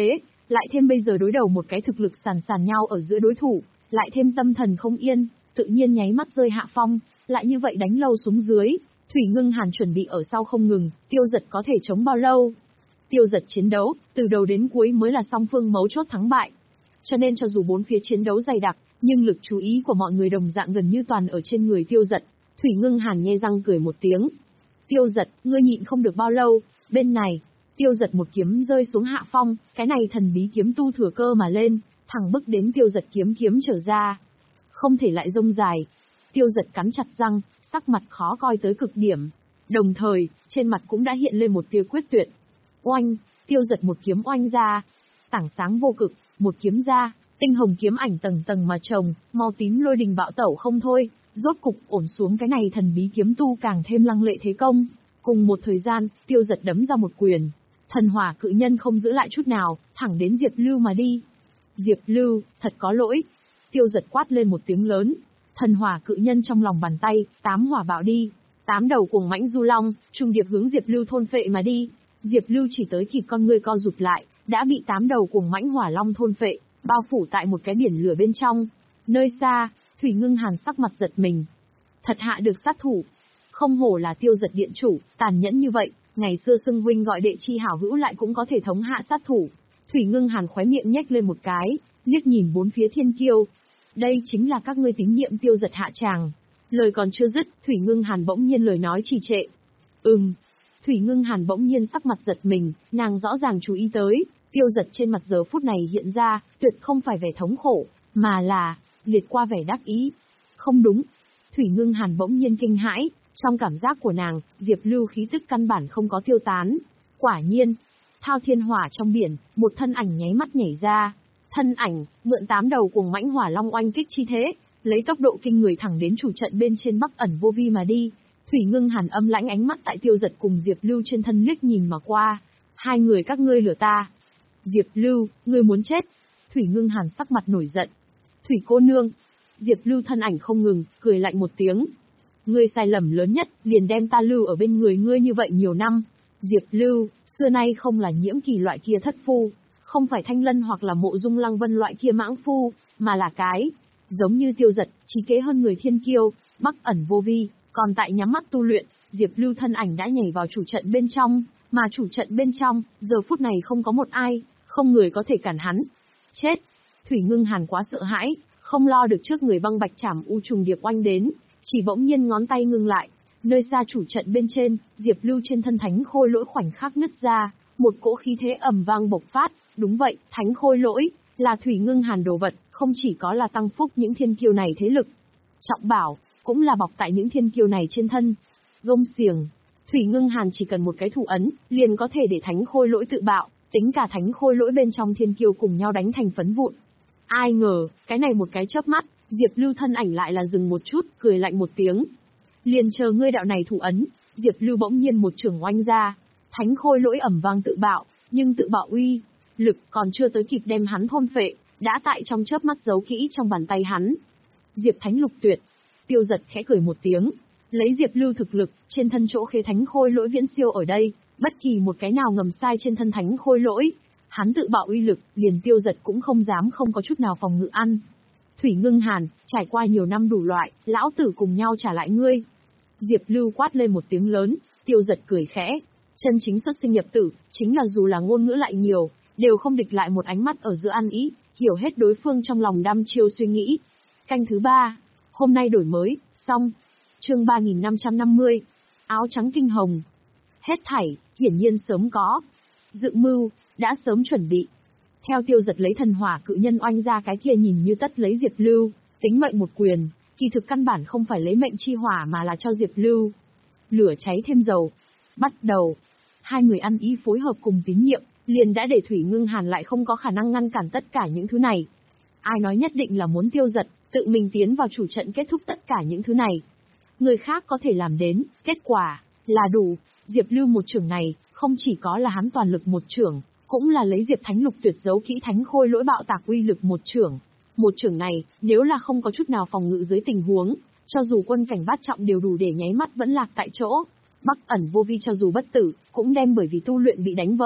lại thêm bây giờ đối đầu một cái thực lực sàn sàn nhau ở giữa đối thủ, lại thêm tâm thần không yên, tự nhiên nháy mắt rơi hạ phong, lại như vậy đánh lâu xuống dưới, Thủy Ngưng Hàn chuẩn bị ở sau không ngừng, Tiêu Dật có thể chống bao lâu? Tiêu Dật chiến đấu, từ đầu đến cuối mới là song phương mấu chốt thắng bại. Cho nên cho dù bốn phía chiến đấu dày đặc, nhưng lực chú ý của mọi người đồng dạng gần như toàn ở trên người Tiêu Dật. Thủy Ngưng Hàn nhe răng cười một tiếng. Tiêu Dật, ngươi nhịn không được bao lâu, bên này. Tiêu Dật một kiếm rơi xuống hạ phong, cái này thần bí kiếm tu thừa cơ mà lên, thẳng bức đến Tiêu Dật kiếm kiếm trở ra. Không thể lại rông dài. Tiêu Dật cắn chặt răng, sắc mặt khó coi tới cực điểm. Đồng thời, trên mặt cũng đã hiện lên một tia quyết tuyệt. Oanh, Tiêu Dật một kiếm oanh ra. Tảng sáng vô cực, một kiếm ra, tinh hồng kiếm ảnh tầng tầng mà chồng, mau tím lôi đình bạo tẩu không thôi, rốt cục ổn xuống cái này thần bí kiếm tu càng thêm lăng lệ thế công. Cùng một thời gian, Tiêu Dật đấm ra một quyền. Thần hỏa cự nhân không giữ lại chút nào, thẳng đến Diệp Lưu mà đi. Diệp Lưu, thật có lỗi. Tiêu Dật quát lên một tiếng lớn. Thần hỏa cự nhân trong lòng bàn tay, tám hỏa bạo đi. Tám đầu cuồng mãnh du long, trùng điệp hướng Diệp Lưu thôn phệ mà đi. Diệp Lưu chỉ tới kịp con ngươi co rụt lại, đã bị tám đầu cuồng mãnh hỏa long thôn phệ, bao phủ tại một cái biển lửa bên trong. Nơi xa, Thủy Ngưng Hàn sắc mặt giật mình. Thật hạ được sát thủ. Không hổ là Tiêu Dật điện chủ, tàn nhẫn như vậy, ngày xưa xưng huynh gọi đệ chi hảo hữu lại cũng có thể thống hạ sát thủ. Thủy Ngưng Hàn khóe miệng nhếch lên một cái, liếc nhìn bốn phía thiên kiêu. Đây chính là các ngươi tín nhiệm Tiêu Dật hạ tràng. Lời còn chưa dứt, Thủy Ngưng Hàn bỗng nhiên lời nói trì trệ. Ừm. Thủy Ngưng Hàn bỗng nhiên sắc mặt giật mình, nàng rõ ràng chú ý tới, Tiêu Dật trên mặt giờ phút này hiện ra, tuyệt không phải vẻ thống khổ, mà là liệt qua vẻ đắc ý. Không đúng. Thủy Ngưng Hàn bỗng nhiên kinh hãi, trong cảm giác của nàng, Diệp Lưu khí tức căn bản không có tiêu tán. Quả nhiên, thao thiên hỏa trong biển, một thân ảnh nháy mắt nhảy ra. Thân ảnh, mượn tám đầu cuồng mãnh hỏa long oanh kích chi thế, lấy tốc độ kinh người thẳng đến chủ trận bên trên Bắc Ẩn Vô Vi mà đi. Thủy Ngưng Hàn âm lãnh ánh mắt tại Tiêu Dật cùng Diệp Lưu trên thân liếc nhìn mà qua. Hai người các ngươi lừa ta. Diệp Lưu, ngươi muốn chết. Thủy Ngưng Hàn sắc mặt nổi giận. Thủy cô nương. Diệp Lưu thân ảnh không ngừng, cười lạnh một tiếng. Ngươi sai lầm lớn nhất, liền đem ta lưu ở bên người ngươi như vậy nhiều năm. Diệp Lưu, xưa nay không là Nhiễm Kỳ loại kia thất phu, không phải Thanh Lân hoặc là Mộ Dung Lăng Vân loại kia mãng phu, mà là cái, giống như Tiêu Dật, trí kế hơn người thiên kiêu, Bắc Ẩn Vô Vi, còn tại nhắm mắt tu luyện, Diệp Lưu thân ảnh đã nhảy vào chủ trận bên trong, mà chủ trận bên trong, giờ phút này không có một ai, không người có thể cản hắn. Chết! Thủy Ngưng Hàn quá sợ hãi, không lo được trước người băng bạch trảm u trùng điệp oanh đến, chỉ bỗng nhiên ngón tay ngưng lại. Nơi xa chủ trận bên trên, Diệp Lưu trên thân thánh khôi lỗi khoảnh khắc nứt ra, một cỗ khí thế ầm vang bộc phát. Đúng vậy, thánh khôi lỗi là Thủy Ngưng Hàn đồ vật, không chỉ có là tăng phúc những thiên kiêu này thế lực, trọng bảo cũng là bọc tại những thiên kiêu này trên thân. Gông xiềng, Thủy Ngưng Hàn chỉ cần một cái thủ ấn, liền có thể để thánh khôi lỗi tự bạo, tính cả thánh khôi lỗi bên trong thiên kiêu cùng nhau đánh thành phấn vụn. Ai ngờ, cái này một cái chớp mắt, Diệp Lưu thân ảnh lại là dừng một chút, cười lạnh một tiếng. Liền chờ ngươi đạo này thủ ấn, Diệp Lưu bỗng nhiên một trường oanh ra, thánh khôi lỗi ầm vang tự bạo, nhưng tự bạo uy lực còn chưa tới kịp đem hắn thôn phệ, đã tại trong chớp mắt giấu kỹ trong bàn tay hắn. Diệp Thánh Lục Tuyệt. Tiêu Dật khẽ cười một tiếng, lấy Diệp Lưu thực lực, trên thân chỗ khế thánh khôi lỗi viễn siêu ở đây, bất kỳ một cái nào ngầm sai trên thân thánh khôi lỗi, hắn tự bạo uy lực, liền Tiêu Dật cũng không dám không có chút nào phòng ngự ăn. Thủy Ngưng Hàn, trải qua nhiều năm đủ loại, lão tử cùng nhau trả lại ngươi. Diệp Lưu quát lên một tiếng lớn, Tiêu Dật cười khẽ. Chân chính xuất sinh nhập tử, chính là dù là ngôn ngữ lại nhiều, đều không địch lại một ánh mắt ở giữa ăn ý, hiểu hết đối phương trong lòng đăm chiêu suy nghĩ. Canh thứ ba, hôm nay đổi mới, xong. Chương ba nghìn năm trăm năm mươi, áo trắng kinh hồng. Hết thảy, hiển nhiên sớm có. Dự mưu, đã sớm chuẩn bị. Theo Tiêu Dật lấy thần hỏa cự nhân oanh ra cái kia nhìn như tất lấy Diệp Lưu, tính mệnh một quyền, kỳ thực căn bản không phải lấy mệnh chi hỏa mà là cho Diệp Lưu. Lửa cháy thêm dầu. Bắt đầu. Hai người ăn ý phối hợp cùng tín nhiệm, liền đã để Thủy Ngưng Hàn lại không có khả năng ngăn cản tất cả những thứ này. Ai nói nhất định là muốn Tiêu Dật tự mình tiến vào chủ trận kết thúc tất cả những thứ này. Người khác có thể làm đến, kết quả là đủ. Diệp Lưu một trưởng này, không chỉ có là hắn toàn lực một trưởng, cũng là lấy Diệp Thánh Lục Tuyệt giấu kỹ thánh khôi lỗi bạo tạc uy lực một trưởng. Một trưởng này, nếu là không có chút nào phòng ngự dưới tình huống, cho dù quân cảnh bát trọng đều đủ để nháy mắt vẫn lạc tại chỗ. Bắc Ẩn Vô Vi cho dù bất tử, cũng đem bởi vì tu luyện bị đánh vỡ,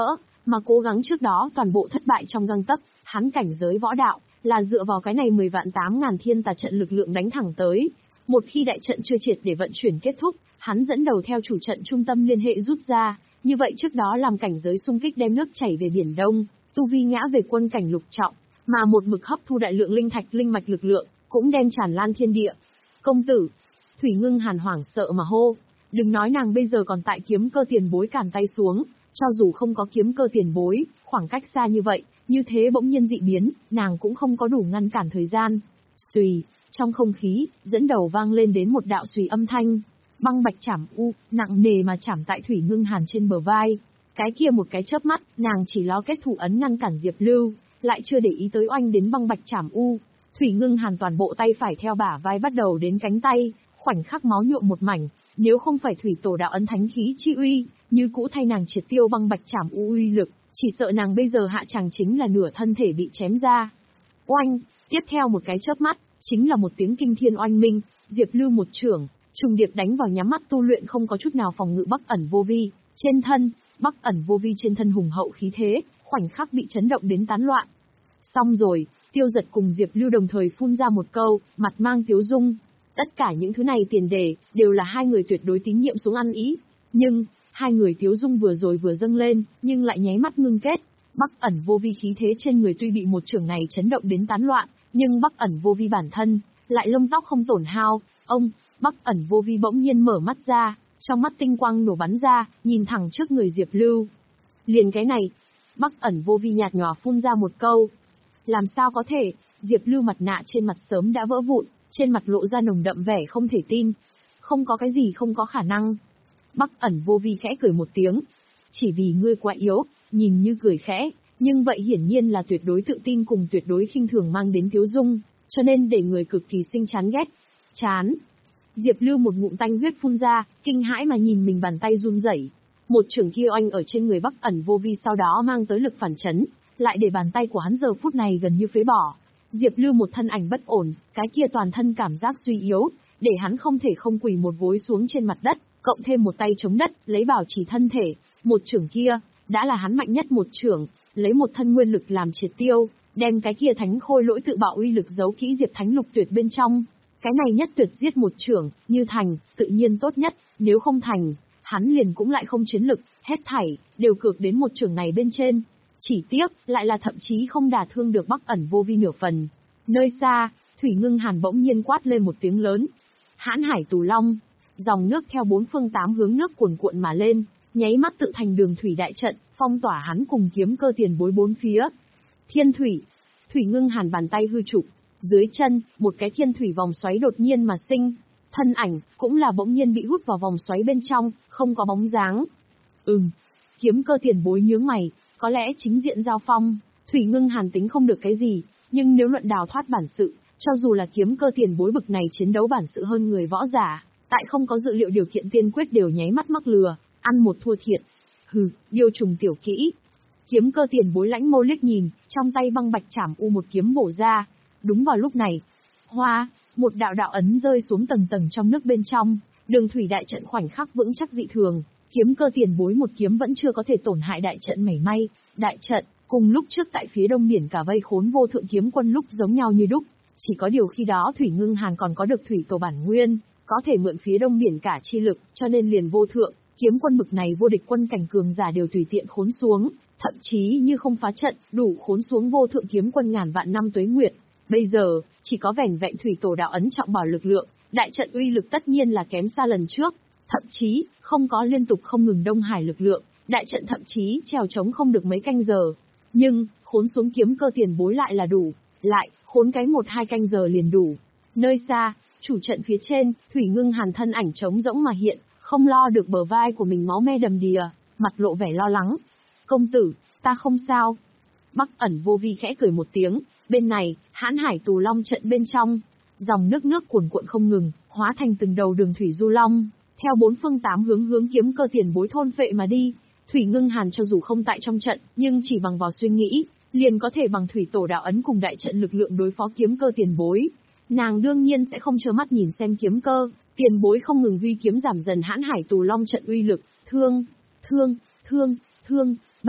mà cố gắng trước đó toàn bộ thất bại trong gang tấc, hắn cảnh giới võ đạo, là dựa vào cái này mười vạn tám ngàn thiên tà trận lực lượng đánh thẳng tới. Một khi đại trận chưa triệt để vận chuyển kết thúc, hắn dẫn đầu theo chủ trận trung tâm liên hệ rút ra, như vậy trước đó làm cảnh giới xung kích đem nước chảy về biển Đông, tu vi ngã về quân cảnh lục trọng, mà một mực hấp thu đại lượng linh thạch linh mạch lực lượng, cũng đem tràn lan thiên địa. Công tử, Thủy Ngưng Hàn hoảng sợ mà hô, đừng nói nàng bây giờ còn tại kiếm cơ tiền bối cản tay xuống, cho dù không có kiếm cơ tiền bối, khoảng cách xa như vậy, như thế bỗng nhiên dị biến, nàng cũng không có đủ ngăn cản thời gian. Xùy, trong không khí, dẫn đầu vang lên đến một đạo xùy âm thanh, băng bạch chảm u, nặng nề mà chảm tại Thủy Ngưng Hàn trên bờ vai. Cái kia một cái chớp mắt, nàng chỉ lo kết thủ ấn ngăn cản Diệp Lưu, lại chưa để ý tới oanh đến băng bạch chảm u. Thủy Ngưng Hàn toàn bộ tay phải theo bả vai bắt đầu đến cánh tay, khoảnh khắc máu nhuộm một mảnh, nếu không phải thủy tổ đạo ấn thánh khí chi uy, như cũ thay nàng triệt tiêu băng bạch chảm u uy lực, chỉ sợ nàng bây giờ hạ chẳng chính là nửa thân thể bị chém ra. Oanh, tiếp theo một cái chớp mắt, chính là một tiếng kinh thiên oanh minh, Diệp Lưu một chưởng, trùng điệp đánh vào nhắm mắt tu luyện không có chút nào phòng ngự Bắc ẩn vô vi, trên thân, Bắc ẩn vô vi trên thân hùng hậu khí thế, khoảnh khắc bị chấn động đến tán loạn. Xong rồi, Tiêu Giật cùng Diệp Lưu đồng thời phun ra một câu, mặt mang tiếu dung. Tất cả những thứ này tiền đề, đều là hai người tuyệt đối tín nhiệm xuống ăn ý. Nhưng, hai người tiếu dung vừa rồi vừa dâng lên, nhưng lại nháy mắt ngưng kết. Bắc ẩn vô vi khí thế trên người tuy bị một chưởng này chấn động đến tán loạn, nhưng Bắc ẩn vô vi bản thân, lại lông tóc không tổn hao. Ông, Bắc ẩn vô vi bỗng nhiên mở mắt ra, trong mắt tinh quang nổ bắn ra, nhìn thẳng trước người Diệp Lưu. Liền cái này, Bắc ẩn vô vi nhạt nhòa phun ra một câu. Làm sao có thể, Diệp Lưu mặt nạ trên mặt sớm đã vỡ vụn, trên mặt lộ ra nồng đậm vẻ không thể tin. Không có cái gì không có khả năng. Bắc ẩn vô vi khẽ cười một tiếng. Chỉ vì ngươi quá yếu, nhìn như cười khẽ, nhưng vậy hiển nhiên là tuyệt đối tự tin cùng tuyệt đối khinh thường mang đến tiếu dung, cho nên để người cực kỳ sinh chán ghét. Chán. Diệp Lưu một ngụm tanh huyết phun ra, kinh hãi mà nhìn mình bàn tay run rẩy. Một chưởng kia oanh ở trên người Bắc ẩn vô vi sau đó mang tới lực phản chấn, lại để bàn tay của hắn giờ phút này gần như phế bỏ. Diệp Lưu một thân ảnh bất ổn, cái kia toàn thân cảm giác suy yếu, để hắn không thể không quỳ một gối xuống trên mặt đất, cộng thêm một tay chống đất, lấy bảo trì thân thể. Một chưởng kia, đã là hắn mạnh nhất một chưởng, lấy một thân nguyên lực làm triệt tiêu, đem cái kia thánh khôi lỗi tự bạo uy lực giấu kỹ Diệp Thánh Lục Tuyệt bên trong. Cái này nhất tuyệt giết một chưởng, như thành, tự nhiên tốt nhất, nếu không thành, hắn liền cũng lại không chiến lực, hết thảy, đều cược đến một chưởng này bên trên. Chỉ tiếc, lại là thậm chí không đả thương được Bắc ẩn vô vi nửa phần. Nơi xa, Thủy Ngưng Hàn bỗng nhiên quát lên một tiếng lớn. Hãn hải tù long, dòng nước theo bốn phương tám hướng nước cuồn cuộn mà lên, nháy mắt tự thành đường thủy đại trận, phong tỏa hắn cùng kiếm cơ tiền bối bốn phía. Thiên thủy, Thủy Ngưng Hàn bàn tay hư trục, dưới chân, một cái thiên thủy vòng xoáy đột nhiên mà sinh. Thân ảnh, cũng là bỗng nhiên bị hút vào vòng xoáy bên trong, không có bóng dáng. Ừm, kiếm cơ tiền bối nhướng mày, có lẽ chính diện giao phong, Thủy Ngưng Hàn tính không được cái gì, nhưng nếu luận đào thoát bản sự, cho dù là kiếm cơ tiền bối bực này chiến đấu bản sự hơn người võ giả, tại không có dự liệu điều kiện tiên quyết đều nháy mắt mắc lừa, ăn một thua thiệt. Hừ, điều trùng tiểu kỹ. Kiếm cơ tiền bối lãnh mâu liếc nhìn, trong tay băng bạch chảm u một kiếm bổ ra. Đúng vào lúc này, hoa, một đạo đạo ấn rơi xuống tầng tầng trong nước bên trong, đường thủy đại trận khoảnh khắc vững chắc dị thường. Kiếm cơ tiền bối một kiếm vẫn chưa có thể tổn hại đại trận mảy may, đại trận, cùng lúc trước tại phía đông biển cả vây khốn vô thượng kiếm quân lúc giống nhau như đúc, chỉ có điều khi đó Thủy Ngưng Hàn còn có được thủy tổ bản nguyên, có thể mượn phía đông biển cả chi lực, cho nên liền vô thượng, kiếm quân bực này vô địch quân cảnh cường giả đều tùy tiện khốn xuống, thậm chí như không phá trận, đủ khốn xuống vô thượng kiếm quân ngàn vạn năm tuế nguyệt. Bây giờ, chỉ có vẻn vẹn thủy tổ đạo ấn trọng bảo lực lượng, đại trận uy lực tất nhiên là kém xa lần trước. Thậm chí, không có liên tục không ngừng Đông Hải lực lượng, đại trận thậm chí trèo chống không được mấy canh giờ. Nhưng, khốn xuống kiếm cơ tiền bối lại là đủ, lại, khốn cái một hai canh giờ liền đủ. Nơi xa, chủ trận phía trên, Thủy Ngưng Hàn thân ảnh trống rỗng mà hiện, không lo được bờ vai của mình máu me đầm đìa, mặt lộ vẻ lo lắng. Công tử, ta không sao. Bắc ẩn vô vi khẽ cười một tiếng, bên này, hãn hải tù long trận bên trong, dòng nước nước cuồn cuộn không ngừng, hóa thành từng đầu đường thủy du long. Theo bốn phương tám hướng hướng kiếm cơ tiền bối thôn phệ mà đi, Thủy Ngưng Hàn cho dù không tại trong trận, nhưng chỉ bằng vào suy nghĩ, liền có thể bằng thủy tổ đạo ấn cùng đại trận lực lượng đối phó kiếm cơ tiền bối. Nàng đương nhiên sẽ không trơ mắt nhìn xem kiếm cơ, tiền bối không ngừng huy kiếm giảm dần hãn hải tù long trận uy lực, thương, thương, thương, thương, bang,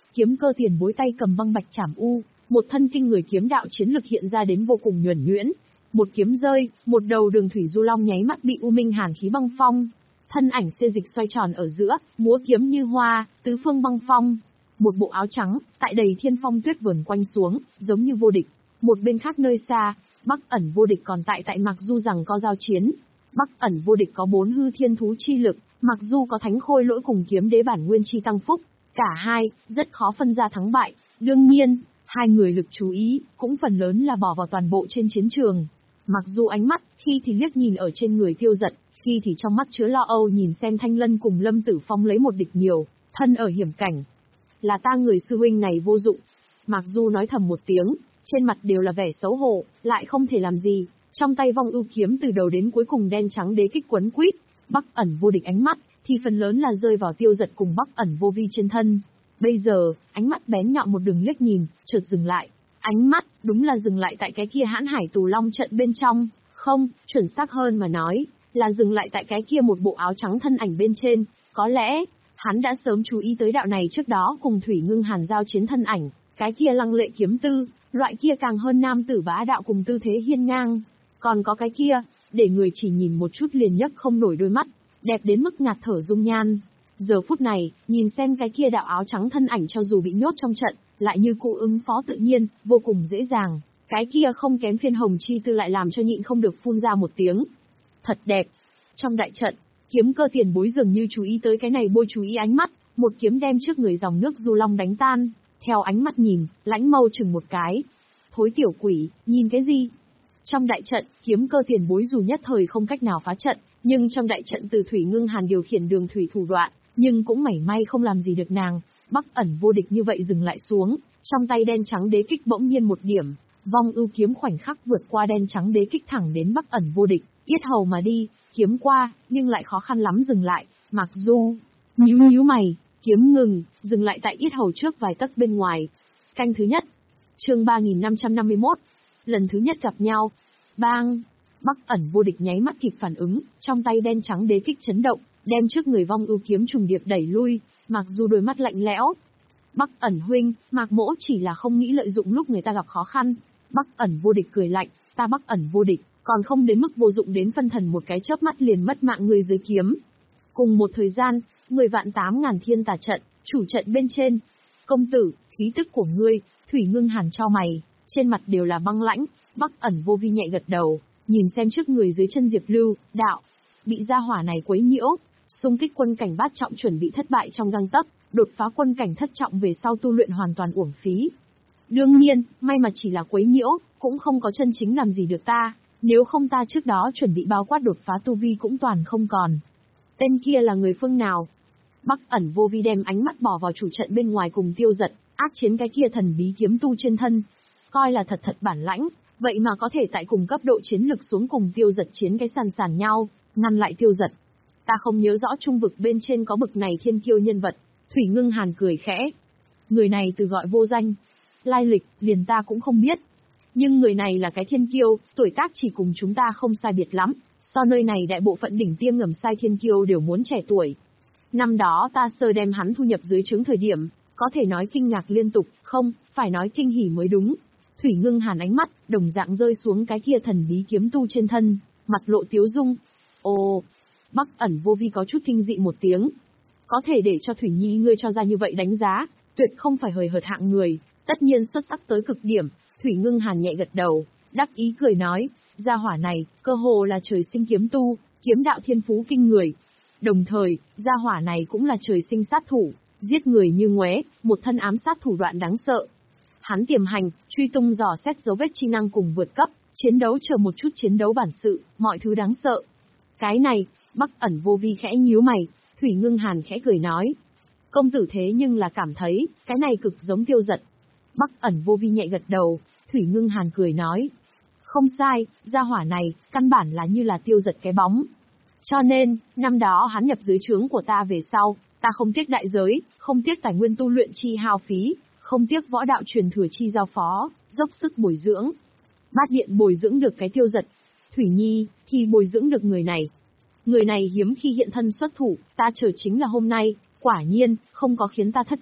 kiếm cơ tiền bối tay cầm băng bạch trảm u, một thân kinh người kiếm đạo chiến lực hiện ra đến vô cùng nhuần nhuyễn. Một kiếm rơi, một đầu đường thủy du long nháy mắt bị u minh hàn khí băng phong. Thân ảnh xê dịch xoay tròn ở giữa, múa kiếm như hoa, tứ phương băng phong. Một bộ áo trắng, tại đầy thiên phong tuyết vờn quanh xuống, giống như vô địch. Một bên khác nơi xa, Bắc ẩn vô địch còn tại tại Mạc Du rằng có giao chiến. Bắc ẩn vô địch có bốn hư thiên thú chi lực, Mạc Du có thánh khôi lỗi cùng kiếm đế bản nguyên chi tăng phúc. Cả hai, rất khó phân ra thắng bại. Đương nhiên, hai người lực chú ý, cũng phần lớn là bỏ vào toàn bộ trên chiến trường. Mặc dù ánh mắt, khi thì liếc nhìn ở trên người Tiêu Dật, khi thì trong mắt chứa lo âu nhìn xem Thanh Lân cùng Lâm Tử Phong lấy một địch nhiều, thân ở hiểm cảnh. Là ta người sư huynh này vô dụng. Mặc dù nói thầm một tiếng, trên mặt đều là vẻ xấu hổ, lại không thể làm gì. Trong tay vong ưu kiếm từ đầu đến cuối cùng đen trắng đế kích quấn quýt. Bắc ẩn vô địch ánh mắt, thì phần lớn là rơi vào Tiêu Dật cùng Bắc ẩn vô vi trên thân. Bây giờ, ánh mắt bén nhọn một đường liếc nhìn, chợt dừng lại. Ánh mắt, đúng là dừng lại tại cái kia hãn hải tù long trận bên trong. Không, chuẩn xác hơn mà nói, là dừng lại tại cái kia một bộ áo trắng thân ảnh bên trên. Có lẽ, hắn đã sớm chú ý tới đạo này trước đó cùng Thủy Ngưng Hàn giao chiến thân ảnh. Cái kia lăng lệ kiếm tư, loại kia càng hơn nam tử bá đạo cùng tư thế hiên ngang. Còn có cái kia, để người chỉ nhìn một chút liền nhấc không nổi đôi mắt, đẹp đến mức ngạt thở dung nhan. Giờ phút này, nhìn xem cái kia đạo áo trắng thân ảnh cho dù bị nhốt trong trận, lại như cụ ứng phó tự nhiên, vô cùng dễ dàng. Cái kia không kém phiên hồng chi tư lại làm cho nhịn không được phun ra một tiếng. Thật đẹp. Trong đại trận, kiếm cơ tiền bối dường như chú ý tới cái này bôi chú ý ánh mắt, một kiếm đem trước người dòng nước du long đánh tan. Theo ánh mắt nhìn, lãnh mâu chừng một cái. Thối tiểu quỷ, nhìn cái gì? Trong đại trận, kiếm cơ tiền bối dù nhất thời không cách nào phá trận, nhưng trong đại trận từ Thủy Ngưng Hàn điều khiển đường thủy thủ đoạn, nhưng cũng mảy may không làm gì được nàng. Bắc ẩn vô địch như vậy dừng lại xuống, trong tay đen trắng đế kích bỗng nhiên một điểm, vong ưu kiếm khoảnh khắc vượt qua đen trắng đế kích thẳng đến Bắc ẩn vô địch, yết hầu mà đi, kiếm qua, nhưng lại khó khăn lắm dừng lại. Mặc dù nhíu nhíu mày, kiếm ngừng, dừng lại tại yết hầu trước vài tấc bên ngoài. Canh thứ nhất, chương ba nghìn năm trăm năm mươi mốt, lần thứ nhất gặp nhau. Bang! Bắc ẩn vô địch nháy mắt kịp phản ứng, trong tay đen trắng đế kích chấn động, đem trước người vong ưu kiếm trùng điệp đẩy lui. Mặc dù đôi mắt lạnh lẽo. Bắc ẩn huynh, Mạc Mỗ chỉ là không nghĩ lợi dụng lúc người ta gặp khó khăn. Bắc ẩn vô địch cười lạnh, ta Bắc ẩn vô địch, còn không đến mức vô dụng đến phân thần một cái chớp mắt liền mất mạng người dưới kiếm. Cùng một thời gian, mười vạn tám ngàn thiên tà trận, chủ trận bên trên. Công tử, khí tức của ngươi, Thủy Ngưng Hàn cho mày, trên mặt đều là băng lãnh. Bắc ẩn vô vi nhẹ gật đầu, nhìn xem trước người dưới chân Diệp Lưu, đạo, bị gia hỏa này quấy nhiễu. Xung kích quân cảnh bát trọng chuẩn bị thất bại trong gang tấc, đột phá quân cảnh thất trọng về sau tu luyện hoàn toàn uổng phí. Đương nhiên, may mà chỉ là quấy nhiễu, cũng không có chân chính làm gì được ta, nếu không ta trước đó chuẩn bị bao quát đột phá tu vi cũng toàn không còn. Tên kia là người phương nào? Bắc ẩn vô vi đem ánh mắt bỏ vào chủ trận bên ngoài cùng Tiêu Dật, ác chiến cái kia thần bí kiếm tu trên thân. Coi là thật thật bản lãnh, vậy mà có thể tại cùng cấp độ chiến lực xuống cùng Tiêu Dật chiến cái sàn sàn nhau, ngăn lại Tiêu Dật. Ta không nhớ rõ trung vực bên trên có bực này thiên kiêu nhân vật. Thủy Ngưng Hàn cười khẽ. Người này từ gọi vô danh. Lai lịch, liền ta cũng không biết. Nhưng người này là cái thiên kiêu, tuổi tác chỉ cùng chúng ta không sai biệt lắm. So nơi này đại bộ phận đỉnh tiêm ngầm sai thiên kiêu đều muốn trẻ tuổi. Năm đó ta sơ đem hắn thu nhập dưới trướng thời điểm, có thể nói kinh ngạc liên tục, không, phải nói kinh hỉ mới đúng. Thủy Ngưng Hàn ánh mắt, đồng dạng rơi xuống cái kia thần bí kiếm tu trên thân, mặt lộ tiếu dung. Ồ... Bắc ẩn vô vi có chút kinh dị một tiếng. Có thể để cho Thủy Nhi ngươi cho ra như vậy đánh giá, tuyệt không phải hời hợt hạng người, tất nhiên xuất sắc tới cực điểm. Thủy Ngưng Hàn nhẹ gật đầu, đắc ý cười nói, gia hỏa này, cơ hồ là trời sinh kiếm tu, kiếm đạo thiên phú kinh người. Đồng thời, gia hỏa này cũng là trời sinh sát thủ, giết người như ngoé, một thân ám sát thủ đoạn đáng sợ. Hắn tiềm hành, truy tung dò xét dấu vết chi năng cùng vượt cấp, chiến đấu chờ một chút chiến đấu bản sự, mọi thứ đáng sợ. Cái này, Bắc ẩn vô vi khẽ nhíu mày, Thủy Ngưng Hàn khẽ cười nói. Công tử thế nhưng là cảm thấy, cái này cực giống Tiêu Dật. Bắc ẩn vô vi nhẹ gật đầu, Thủy Ngưng Hàn cười nói. Không sai, gia hỏa này, căn bản là như là Tiêu Dật cái bóng. Cho nên, năm đó hắn nhập dưới trướng của ta về sau, ta không tiếc đại giới, không tiếc tài nguyên tu luyện chi hao phí, không tiếc võ đạo truyền thừa chi giao phó, dốc sức bồi dưỡng. Bát điện bồi dưỡng được cái Tiêu Dật. Thủy Nhi, thì bồi dưỡng được người này. Người này hiếm khi hiện thân xuất thủ, ta chờ chính là hôm nay, quả nhiên, không có khiến ta thất vọng,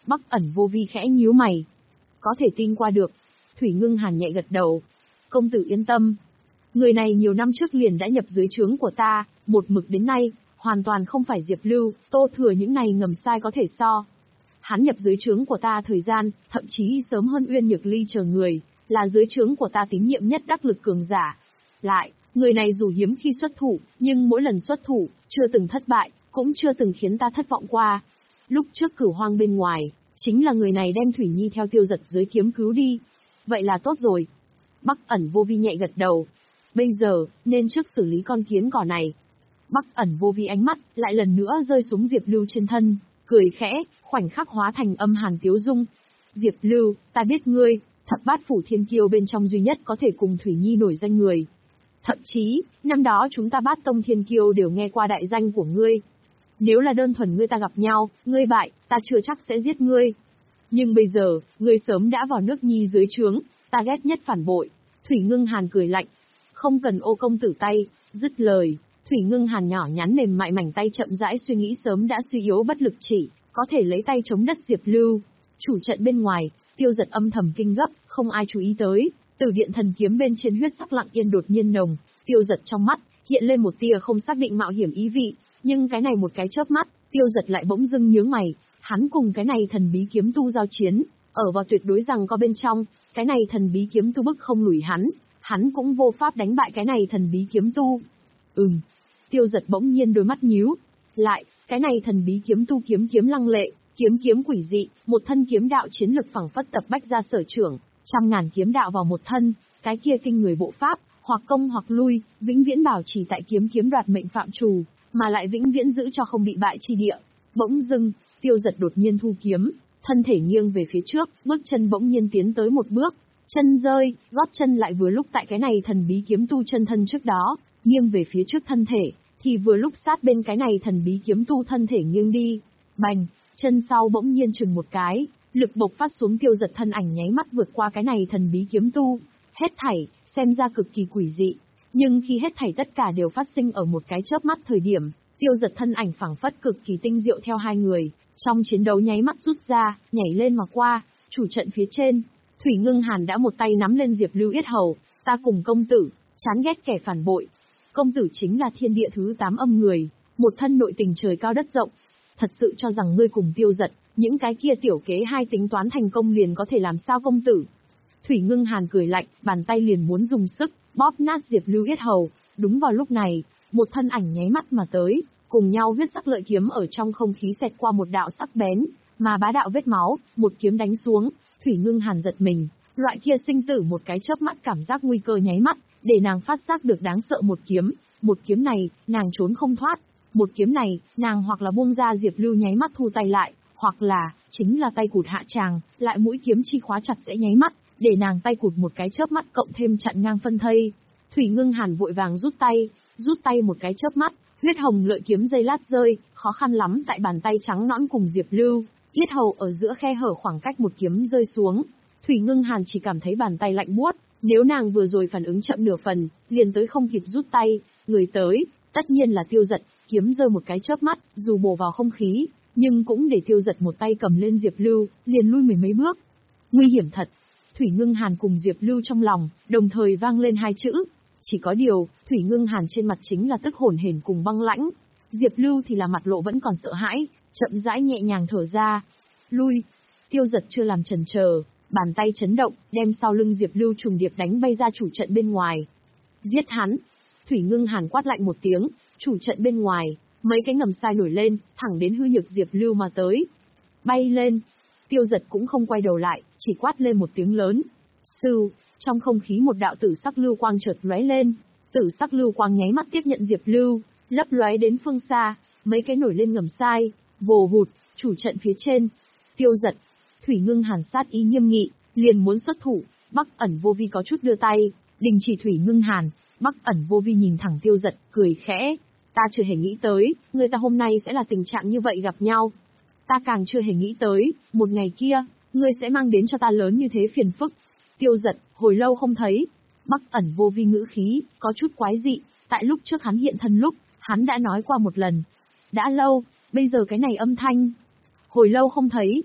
Bắc ẩn vô vi khẽ nhíu mày. Có thể tin qua được. Thủy Ngưng Hàn nhẹ gật đầu. Công tử yên tâm. Người này nhiều năm trước liền đã nhập dưới trướng của ta, một mực đến nay, hoàn toàn không phải Diệp Lưu, Tô Thừa những này ngầm sai có thể so. Hắn nhập dưới trướng của ta thời gian, thậm chí sớm hơn Uyên Nhược Ly chờ người, là dưới trướng của ta tín nhiệm nhất đắc lực cường giả. Lại, người này dù hiếm khi xuất thủ, nhưng mỗi lần xuất thủ, chưa từng thất bại, cũng chưa từng khiến ta thất vọng qua. Lúc trước Cửu Hoang bên ngoài, chính là người này đem Thủy Nhi theo Tiêu Giật dưới kiếm cứu đi. Vậy là tốt rồi. Bắc ẩn vô vi nhẹ gật đầu. Bây giờ, nên trước xử lý con kiến cỏ này. Bắc ẩn vô vi ánh mắt, lại lần nữa rơi xuống Diệp Lưu trên thân, cười khẽ, khoảnh khắc hóa thành âm hàn tiếu dung. Diệp Lưu, ta biết ngươi, thập bát phủ thiên kiêu bên trong duy nhất có thể cùng Thủy Nhi nổi danh người. Thậm chí, năm đó chúng ta bát tông thiên kiêu đều nghe qua đại danh của ngươi. Nếu là đơn thuần ngươi ta gặp nhau, ngươi bại, ta chưa chắc sẽ giết ngươi. Nhưng bây giờ, ngươi sớm đã vào nước Nhi dưới trướng, ta ghét nhất phản bội. Thủy Ngưng Hàn cười lạnh. Không cần ô công tử tay, dứt lời. Thủy Ngưng Hàn nhỏ nhắn mềm mại mảnh tay chậm rãi suy nghĩ sớm đã suy yếu bất lực chỉ, có thể lấy tay chống đất Diệp Lưu. Chủ trận bên ngoài, Tiêu Giật âm thầm kinh gấp, không ai chú ý tới. Từ điện thần kiếm bên trên huyết sắc lặng yên đột nhiên nồng, Tiêu Giật trong mắt hiện lên một tia không xác định mạo hiểm ý vị, nhưng cái này một cái chớp mắt, Tiêu Giật lại bỗng dưng nhướng mày, hắn cùng cái này thần bí kiếm tu giao chiến, ở vào tuyệt đối rằng có bên trong, cái này thần bí kiếm tu bức không lùi hắn, hắn cũng vô pháp đánh bại cái này thần bí kiếm tu. Ừm. Tiêu Giật bỗng nhiên đôi mắt nhíu. Lại, cái này thần bí kiếm tu kiếm kiếm lăng lệ, kiếm kiếm quỷ dị, một thân kiếm đạo chiến lực phẳng phất tập bách ra sở trưởng, trăm ngàn kiếm đạo vào một thân, cái kia kinh người bộ pháp, hoặc công hoặc lui, vĩnh viễn bảo trì tại kiếm kiếm đoạt mệnh phạm trù, mà lại vĩnh viễn giữ cho không bị bại chi địa. Bỗng dưng, Tiêu Giật đột nhiên thu kiếm, thân thể nghiêng về phía trước, bước chân bỗng nhiên tiến tới một bước, chân rơi, gót chân lại vừa lúc tại cái này thần bí kiếm tu chân thân trước đó, nghiêng về phía trước thân thể, thì vừa lúc sát bên cái này thần bí kiếm tu thân thể nghiêng đi. Bành, chân sau bỗng nhiên chừng một cái, lực bộc phát xuống. Tiêu Giật thân ảnh nháy mắt vượt qua cái này thần bí kiếm tu. Hết thảy, xem ra cực kỳ quỷ dị. Nhưng khi hết thảy tất cả đều phát sinh ở một cái chớp mắt thời điểm, Tiêu Giật thân ảnh phẳng phất cực kỳ tinh diệu theo hai người, trong chiến đấu nháy mắt rút ra, nhảy lên mà qua, chủ trận phía trên. Thủy Ngưng Hàn đã một tay nắm lên Diệp Lưu yết hầu, ta cùng công tử, chán ghét kẻ phản bội. Công tử chính là thiên địa thứ tám âm người, một thân nội tình trời cao đất rộng. Thật sự cho rằng ngươi cùng Tiêu Giật, những cái kia tiểu kế hai tính toán thành công liền có thể làm sao công tử. Thủy Ngưng Hàn cười lạnh, bàn tay liền muốn dùng sức, bóp nát Diệp Lưu yết hầu. Đúng vào lúc này, một thân ảnh nháy mắt mà tới, cùng nhau huyết sắc lợi kiếm ở trong không khí xẹt qua một đạo sắc bén, mà bá đạo vết máu, một kiếm đánh xuống. Thủy Ngưng Hàn giật mình, loại kia sinh tử một cái chớp mắt cảm giác nguy cơ nháy mắt, để nàng phát giác được đáng sợ một kiếm, một kiếm này, nàng trốn không thoát, một kiếm này, nàng hoặc là buông ra Diệp Lưu nháy mắt thu tay lại, hoặc là, chính là tay cụt hạ tràng, lại mũi kiếm chi khóa chặt sẽ nháy mắt, để nàng tay cụt một cái chớp mắt cộng thêm chặn ngang phân thây. Thủy Ngưng Hàn vội vàng rút tay, rút tay một cái chớp mắt, huyết hồng lợi kiếm dây lát rơi, khó khăn lắm tại bàn tay trắng nõn cùng Diệp Lưu, yết hầu ở giữa khe hở khoảng cách một kiếm rơi xuống. Thủy Ngưng Hàn chỉ cảm thấy bàn tay lạnh buốt, nếu nàng vừa rồi phản ứng chậm nửa phần, liền tới không kịp rút tay, người tới, tất nhiên là Tiêu Giật, kiếm rơi một cái chớp mắt, dù bổ vào không khí, nhưng cũng để Tiêu Giật một tay cầm lên Diệp Lưu, liền lui mười mấy bước. Nguy hiểm thật. Thủy Ngưng Hàn cùng Diệp Lưu trong lòng, đồng thời vang lên hai chữ. Chỉ có điều, Thủy Ngưng Hàn trên mặt chính là tức hổn hển cùng băng lãnh. Diệp Lưu thì là mặt lộ vẫn còn sợ hãi, chậm rãi nhẹ nhàng thở ra. Lui. Tiêu Giật chưa làm chần chờ, bàn tay chấn động, đem sau lưng Diệp Lưu trùng điệp đánh bay ra chủ trận bên ngoài. Giết hắn. Thủy Ngưng Hàn quát lạnh một tiếng, chủ trận bên ngoài, mấy cái ngầm sai nổi lên, thẳng đến hư nhược Diệp Lưu mà tới. Bay lên. Tiêu Giật cũng không quay đầu lại, chỉ quát lên một tiếng lớn. Sư, trong không khí một đạo tử sắc lưu quang chợt lóe lên, tử sắc lưu quang nháy mắt tiếp nhận Diệp Lưu, lấp lóe đến phương xa, mấy cái nổi lên ngầm sai, vồ vụt, chủ trận phía trên. Tiêu Giật. Thủy Ngưng Hàn sát ý nghiêm nghị, liền muốn xuất thủ. Bắc ẩn vô vi có chút đưa tay, đình chỉ Thủy Ngưng Hàn. Bắc ẩn vô vi nhìn thẳng Tiêu Giật, cười khẽ. Ta chưa hề nghĩ tới, người ta hôm nay sẽ là tình trạng như vậy gặp nhau. Ta càng chưa hề nghĩ tới, một ngày kia, ngươi sẽ mang đến cho ta lớn như thế phiền phức. Tiêu Giật, hồi lâu không thấy. Bắc ẩn vô vi ngữ khí, có chút quái dị, tại lúc trước hắn hiện thân lúc, hắn đã nói qua một lần. Đã lâu, bây giờ cái này âm thanh. Hồi lâu không thấy.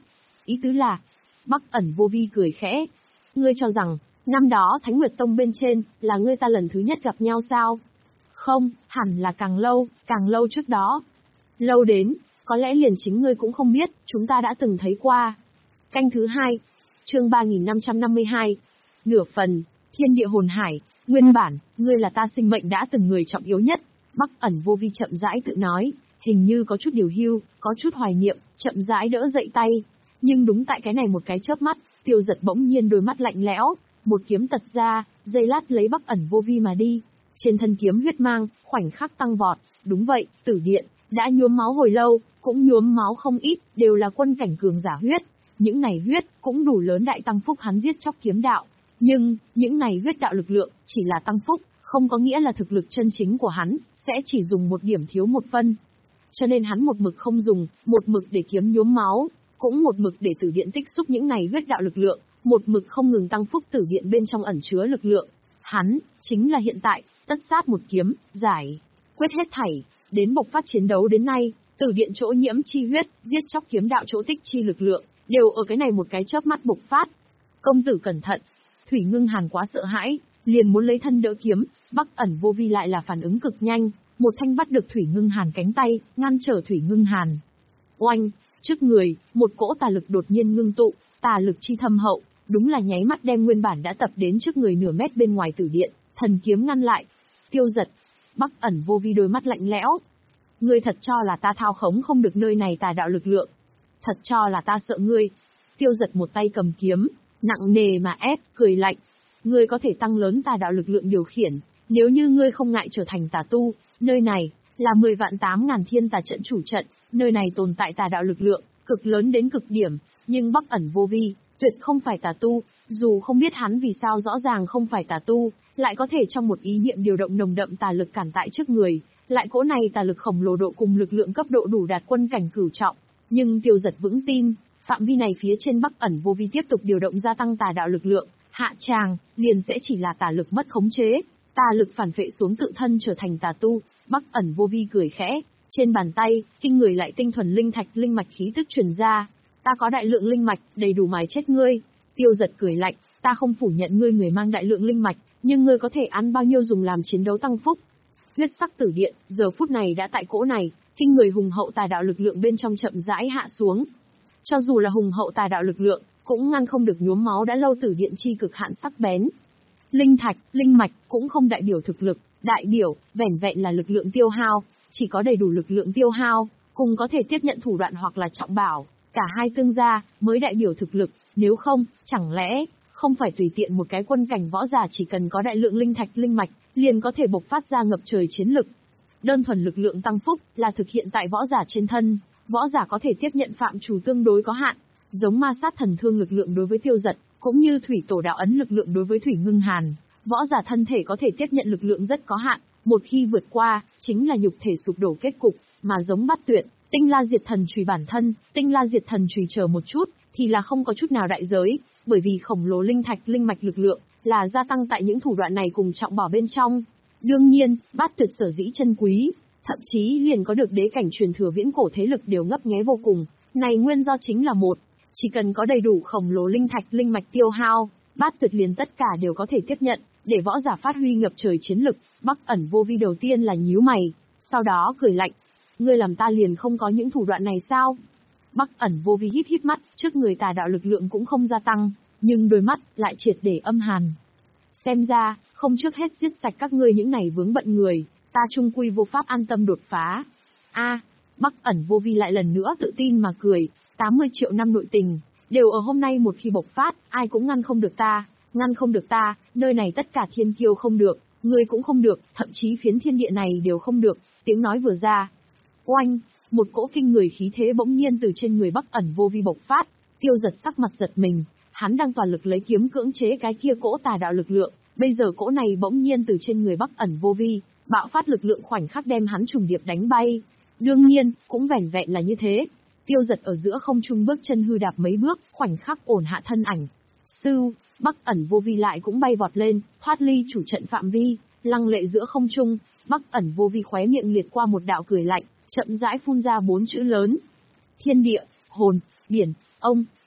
ý tứ là... Bắc ẩn vô vi cười khẽ. Ngươi cho rằng, năm đó Thánh Nguyệt Tông bên trên, là ngươi ta lần thứ nhất gặp nhau sao? Không, hẳn là càng lâu, càng lâu trước đó. Lâu đến, có lẽ liền chính ngươi cũng không biết, chúng ta đã từng thấy qua. Canh thứ hai, chương ba nghìn năm trăm năm mươi hai. Nửa phần, thiên địa hồn hải, nguyên bản, ngươi là ta sinh mệnh đã từng người trọng yếu nhất. Bắc ẩn vô vi chậm rãi tự nói, hình như có chút điều hưu, có chút hoài niệm, chậm rãi đỡ dậy tay. Nhưng đúng tại cái này một cái chớp mắt, Tiêu Giật bỗng nhiên đôi mắt lạnh lẽo, một kiếm tật ra, dây lát lấy Bắc ẩn vô vi mà đi. Trên thân kiếm huyết mang, khoảnh khắc tăng vọt, đúng vậy, tử điện, đã nhuốm máu hồi lâu, cũng nhuốm máu không ít, đều là quân cảnh cường giả huyết. Những này huyết, cũng đủ lớn đại tăng phúc hắn giết chóc kiếm đạo. Nhưng, những này huyết đạo lực lượng, chỉ là tăng phúc, không có nghĩa là thực lực chân chính của hắn, sẽ chỉ dùng một điểm thiếu một phân. Cho nên hắn một mực không dùng, một mực để kiếm nhuốm máu, cũng một mực để tử điện tích xúc những này huyết đạo lực lượng, một mực không ngừng tăng phúc tử điện bên trong ẩn chứa lực lượng. Hắn, chính là hiện tại, tất sát một kiếm, giải, quyết hết thảy, đến bộc phát chiến đấu đến nay, tử điện chỗ nhiễm chi huyết, giết chóc kiếm đạo chỗ tích chi lực lượng, đều ở cái này một cái chớp mắt bộc phát. Công tử cẩn thận, Thủy Ngưng Hàn quá sợ hãi, liền muốn lấy thân đỡ kiếm, Bắc ẩn vô vi lại là phản ứng cực nhanh, một thanh bắt được Thủy Ngưng Hàn cánh tay, ngăn trở Thủy Ngưng Hàn. Oanh, trước người, một cỗ tà lực đột nhiên ngưng tụ, tà lực chi thâm hậu, đúng là nháy mắt đem nguyên bản đã tập đến trước người nửa mét bên ngoài tử điện, thần kiếm ngăn lại. Tiêu Giật, Bắc ẩn vô vi đôi mắt lạnh lẽo. Ngươi thật cho là ta thao khống không được nơi này tà đạo lực lượng? Thật cho là ta sợ ngươi? Tiêu Giật một tay cầm kiếm, nặng nề mà ép, cười lạnh. Ngươi có thể tăng lớn tà đạo lực lượng điều khiển, nếu như ngươi không ngại trở thành tà tu, nơi này là mười vạn tám ngàn thiên tà trận chủ trận, nơi này tồn tại tà đạo lực lượng, cực lớn đến cực điểm, nhưng Bắc ẩn vô vi, tuyệt không phải tà tu, dù không biết hắn vì sao rõ ràng không phải tà tu, lại có thể trong một ý niệm điều động nồng đậm tà lực cản tại trước người, lại cỗ này tà lực khổng lồ độ cùng lực lượng cấp độ đủ đạt quân cảnh cửu trọng, nhưng Tiêu Giật vững tin, phạm vi này phía trên Bắc ẩn vô vi tiếp tục điều động gia tăng tà đạo lực lượng, hạ tràng, liền sẽ chỉ là tà lực mất khống chế, tà lực phản phệ xuống tự thân trở thành tà tu. Bắc ẩn vô vi cười khẽ, trên bàn tay, kinh người lại tinh thuần linh thạch linh mạch khí tức truyền ra. Ta có đại lượng linh mạch, đầy đủ mài chết ngươi. Tiêu Giật cười lạnh, ta không phủ nhận ngươi người mang đại lượng linh mạch, nhưng ngươi có thể ăn bao nhiêu dùng làm chiến đấu tăng phúc. Huyết sắc tử điện, giờ phút này đã tại cỗ này, kinh người hùng hậu tà đạo lực lượng bên trong chậm rãi hạ xuống. Cho dù là hùng hậu tà đạo lực lượng, cũng ngăn không được nhuốm máu đã lâu tử điện chi cực hạn sắc bén. Linh thạch, linh mạch cũng không đại biểu thực lực, đại biểu, vẻn vẹn là lực lượng tiêu hao, chỉ có đầy đủ lực lượng tiêu hao, cùng có thể tiếp nhận thủ đoạn hoặc là trọng bảo, cả hai tương gia, mới đại biểu thực lực, nếu không, chẳng lẽ, không phải tùy tiện một cái quân cảnh võ giả chỉ cần có đại lượng linh thạch linh mạch, liền có thể bộc phát ra ngập trời chiến lực. Đơn thuần lực lượng tăng phúc, là thực hiện tại võ giả trên thân, võ giả có thể tiếp nhận phạm trù tương đối có hạn, giống ma sát thần thương lực lượng đối với Tiêu Giật, cũng như thủy tổ đạo ấn lực lượng đối với Thủy Ngưng Hàn, võ giả thân thể có thể tiếp nhận lực lượng rất có hạn, một khi vượt qua, chính là nhục thể sụp đổ kết cục, mà giống Bát Tuyệt, Tinh La Diệt Thần Chùy bản thân, Tinh La Diệt Thần Chùy chờ một chút, thì là không có chút nào đại giới, bởi vì khổng lồ linh thạch linh mạch lực lượng, là gia tăng tại những thủ đoạn này cùng trọng bảo bên trong. Đương nhiên, Bát Tuyệt sở dĩ chân quý, thậm chí liền có được đế cảnh truyền thừa viễn cổ thế lực đều ngấp nghé vô cùng, này nguyên do chính là một, chỉ cần có đầy đủ khổng lồ linh thạch linh mạch tiêu hao, Bát Tuyệt liền tất cả đều có thể tiếp nhận, để võ giả phát huy ngập trời chiến lực. Bắc ẩn vô vi đầu tiên là nhíu mày, sau đó cười lạnh, ngươi làm ta liền không có những thủ đoạn này sao? Bắc ẩn vô vi híp híp mắt, trước người tà đạo lực lượng cũng không gia tăng, nhưng đôi mắt lại triệt để âm hàn. Xem ra, không trước hết giết sạch các ngươi những này vướng bận người, ta chung quy vô pháp an tâm đột phá. A, à, Bắc ẩn vô vi lại lần nữa tự tin mà cười, tám mươi triệu năm nội tình, đều ở hôm nay một khi bộc phát, ai cũng ngăn không được ta, ngăn không được ta, nơi này tất cả thiên kiêu không được, ngươi cũng không được, thậm chí phiến thiên địa này đều không được. Tiếng nói vừa ra, oanh, một cỗ kinh người khí thế bỗng nhiên từ trên người Bắc ẩn vô vi bộc phát. Tiêu Giật sắc mặt giật mình, hắn đang toàn lực lấy kiếm cưỡng chế cái kia cỗ tà đạo lực lượng, bây giờ cỗ này bỗng nhiên từ trên người Bắc ẩn vô vi bạo phát lực lượng, khoảnh khắc đem hắn trùng điệp đánh bay. Đương nhiên, cũng vẻn vẹn là như thế. Tiêu Giật ở giữa không trung bước chân hư đạp mấy bước, khoảnh khắc ổn hạ thân ảnh. Sư, Bắc ẩn vô vi lại cũng bay vọt lên, thoát ly chủ trận phạm vi, lăng lệ giữa không trung. Bắc ẩn vô vi khóe miệng liệt qua một đạo cười lạnh, chậm rãi phun ra bốn chữ lớn: thiên địa, hồn, biển, ông.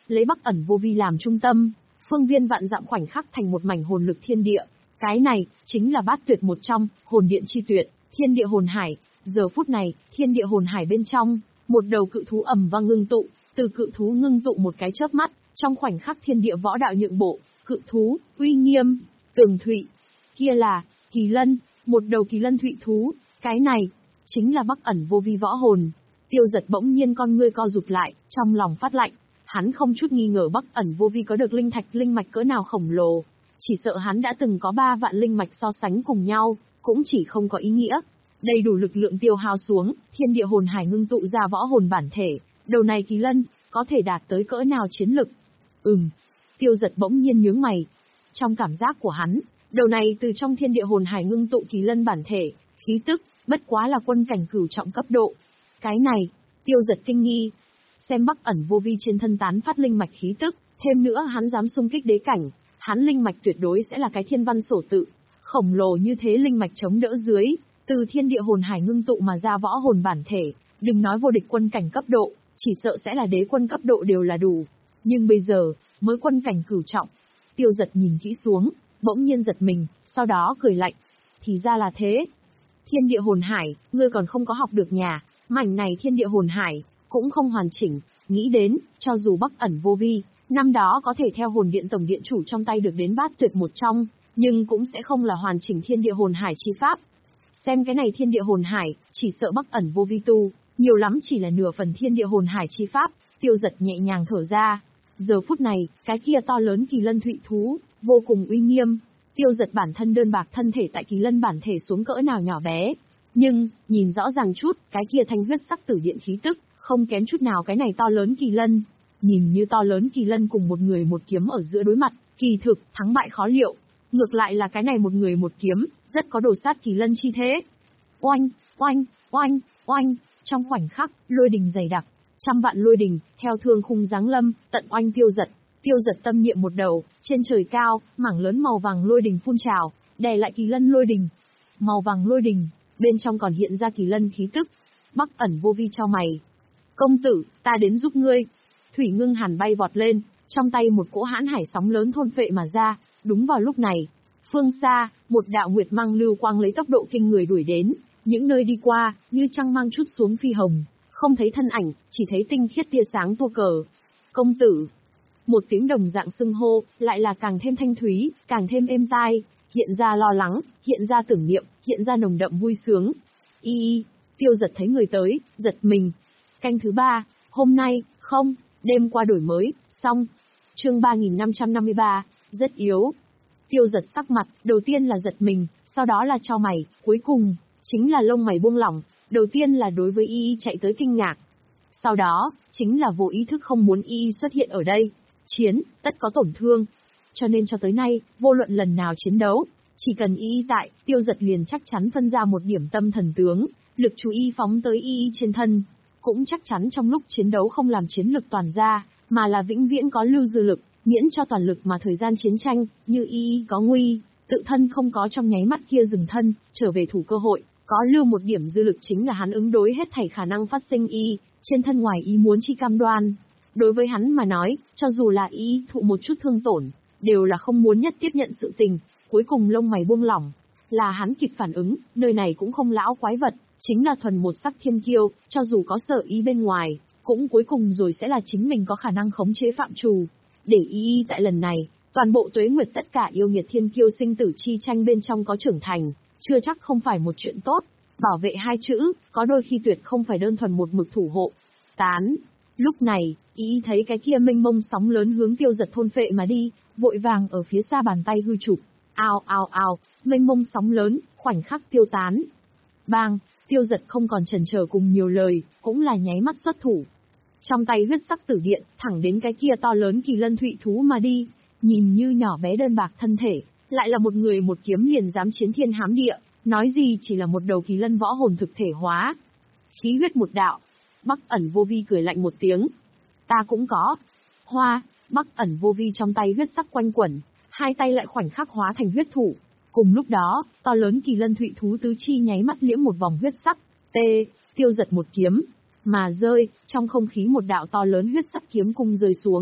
lấy Bắc ẩn vô vi làm trung tâm, phương viên vạn dặm khoảnh khắc thành một mảnh hồn lực thiên địa. Cái này, chính là bát tuyệt một trong, hồn điện chi tuyệt, thiên địa hồn hải. Giờ phút này, thiên địa hồn hải bên trong, một đầu cự thú ầm vang ngưng tụ, từ cự thú ngưng tụ một cái chớp mắt, trong khoảnh khắc thiên địa võ đạo nhượng bộ, cự thú, uy nghiêm, tường thụy. Kia là, kỳ lân, một đầu kỳ lân thụy thú, cái này, chính là Bắc ẩn vô vi võ hồn. Tiêu Giật bỗng nhiên con ngươi co rụt lại, trong lòng phát lạnh. Hắn không chút nghi ngờ Bắc ẩn vô vi có được linh thạch linh mạch cỡ nào khổng lồ. Chỉ sợ hắn đã từng có ba vạn linh mạch so sánh cùng nhau, cũng chỉ không có ý nghĩa. Đầy đủ lực lượng tiêu hao xuống, thiên địa hồn hải ngưng tụ ra võ hồn bản thể. Đầu này kỳ lân, có thể đạt tới cỡ nào chiến lực? Ừm. Tiêu Giật bỗng nhiên nhướng mày. Trong cảm giác của hắn, đầu này từ trong thiên địa hồn hải ngưng tụ kỳ lân bản thể, khí tức, bất quá là quân cảnh cửu trọng cấp độ. Cái này, Tiêu Giật kinh nghi. Xem Bắc ẩn vô vi trên thân tán phát linh mạch khí tức, thêm nữa hắn dám xung kích đế cảnh, hắn linh mạch tuyệt đối sẽ là cái thiên văn sổ tự. Khổng lồ như thế linh mạch chống đỡ dưới, từ thiên địa hồn hải ngưng tụ mà ra võ hồn bản thể, đừng nói vô địch quân cảnh cấp độ, chỉ sợ sẽ là đế quân cấp độ đều là đủ. Nhưng bây giờ, mới quân cảnh cửu trọng. Tiêu Giật nhìn kỹ xuống, bỗng nhiên giật mình, sau đó cười lạnh. Thì ra là thế. Thiên địa hồn hải, ngươi còn không có học được nhà, mảnh này thiên địa hồn hải, cũng không hoàn chỉnh, nghĩ đến, cho dù Bắc ẩn vô vi, năm đó có thể theo hồn điện tổng điện chủ trong tay được đến bát tuyệt một trong, nhưng cũng sẽ không là hoàn chỉnh thiên địa hồn hải chi pháp. Xem cái này thiên địa hồn hải, chỉ sợ Bắc ẩn vô vi tu, nhiều lắm chỉ là nửa phần thiên địa hồn hải chi pháp. Tiêu Giật nhẹ nhàng thở ra. Giờ phút này, cái kia to lớn kỳ lân thụy thú, vô cùng uy nghiêm. Tiêu Giật bản thân đơn bạc thân thể tại kỳ lân bản thể xuống cỡ nào nhỏ bé. Nhưng, nhìn rõ ràng chút, cái kia thanh huyết sắc tử điện khí tức, không kém chút nào cái này to lớn kỳ lân. Nhìn như to lớn kỳ lân cùng một người một kiếm ở giữa đối mặt, kỳ thực, thắng bại khó liệu. Ngược lại là cái này một người một kiếm, rất có đồ sát kỳ lân chi thế. Oanh, oanh, oanh, oanh, trong khoảnh khắc, lôi đình dày đặc, trăm vạn lôi đình, theo thương khung giáng lâm, tận oanh Tiêu Giật. Tiêu Giật tâm niệm một đầu, trên trời cao, mảng lớn màu vàng lôi đình phun trào, đè lại kỳ lân lôi đình. Màu vàng lôi đình, bên trong còn hiện ra kỳ lân khí tức. Bắc ẩn vô vi cho mày. Công tử, ta đến giúp ngươi. Thủy Ngưng Hàn bay vọt lên, trong tay một cỗ hãn hải sóng lớn thôn phệ mà ra. Đúng vào lúc này, phương xa, một đạo nguyệt mang lưu quang lấy tốc độ kinh người đuổi đến, những nơi đi qua, như trăng mang chút xuống phi hồng, không thấy thân ảnh, chỉ thấy tinh khiết tia sáng tua cờ. Công tử. Một tiếng đồng dạng xưng hô, lại là càng thêm thanh thúy, càng thêm êm tai, hiện ra lo lắng, hiện ra tưởng niệm, hiện ra nồng đậm vui sướng. Y y, Tiêu Giật thấy người tới, giật mình. Canh thứ ba, hôm nay, không, đêm qua đổi mới, xong. Chương ba nghìn năm trăm năm mươi ba, rất yếu. Tiêu Giật sắc mặt, đầu tiên là giật mình, sau đó là chau mày, cuối cùng, chính là lông mày buông lỏng, đầu tiên là đối với Y Y chạy tới kinh ngạc. Sau đó, chính là vô ý thức không muốn Y Y xuất hiện ở đây. Chiến, tất có tổn thương. Cho nên cho tới nay, vô luận lần nào chiến đấu, chỉ cần Y Y tại, Tiêu Giật liền chắc chắn phân ra một điểm tâm thần tướng, lực chú ý phóng tới Y Y trên thân. Cũng chắc chắn trong lúc chiến đấu không làm chiến lực toàn ra, mà là vĩnh viễn có lưu dư lực, miễn cho toàn lực mà thời gian chiến tranh, như Y Y có nguy, tự thân không có trong nháy mắt kia dừng thân, trở về thủ cơ hội, có lưu một điểm dư lực chính là hắn ứng đối hết thảy khả năng phát sinh Y, trên thân ngoài ý muốn chi cam đoan. Đối với hắn mà nói, cho dù là Y thụ một chút thương tổn, đều là không muốn nhất tiếp nhận sự tình, cuối cùng lông mày buông lỏng, là hắn kịp phản ứng, nơi này cũng không lão quái vật, chính là thuần một sắc thiên kiêu, cho dù có sợ ý bên ngoài, cũng cuối cùng rồi sẽ là chính mình có khả năng khống chế phạm trù. Để Y tại lần này, toàn bộ tuế nguyệt tất cả yêu nghiệt thiên kiêu sinh tử chi tranh bên trong có trưởng thành, chưa chắc không phải một chuyện tốt. Bảo vệ hai chữ, có đôi khi tuyệt không phải đơn thuần một mực thủ hộ. Tán. Lúc này, Y thấy cái kia mênh mông sóng lớn hướng Tiêu Giật thôn phệ mà đi, vội vàng ở phía xa bàn tay hư chụp. Ao ao ao, mênh mông sóng lớn, khoảnh khắc tiêu tán. Bang, Tiêu Giật không còn chần chờ cùng nhiều lời, cũng là nháy mắt xuất thủ. Trong tay huyết sắc tử điện, thẳng đến cái kia to lớn kỳ lân thụy thú mà đi, nhìn như nhỏ bé đơn bạc thân thể, lại là một người một kiếm liền dám chiến thiên hám địa, nói gì chỉ là một đầu kỳ lân võ hồn thực thể hóa. Khí huyết một đạo, Bắc ẩn vô vi cười lạnh một tiếng. Ta cũng có. Hoa, Bắc ẩn vô vi trong tay huyết sắc quanh quẩn, hai tay lại khoảnh khắc hóa thành huyết thủ. Cùng lúc đó, to lớn kỳ lân thụy thú tứ chi nháy mắt liễm một vòng huyết sắc, tê, Tiêu Giật một kiếm, mà rơi, trong không khí một đạo to lớn huyết sắc kiếm cung rơi xuống.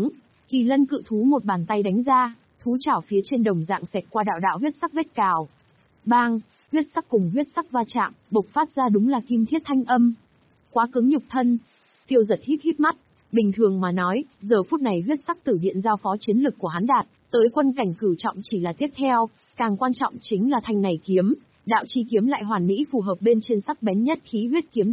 Kỳ lân cự thú một bàn tay đánh ra, thú chảo phía trên đồng dạng xẹt qua đạo đạo huyết sắc vết cào. Bang, huyết sắc cùng huyết sắc va chạm, bộc phát ra đúng là kim thiết thanh âm. Quá cứng nhục thân. Tiêu Giật híp híp mắt, bình thường mà nói, giờ phút này huyết sắc tử điện giao phó chiến lực của hắn đạt tới quân cảnh cửu trọng chỉ là tiếp theo, càng quan trọng chính là thanh này kiếm, đạo chi kiếm lại hoàn mỹ phù hợp bên trên sắc bén nhất khí huyết kiếm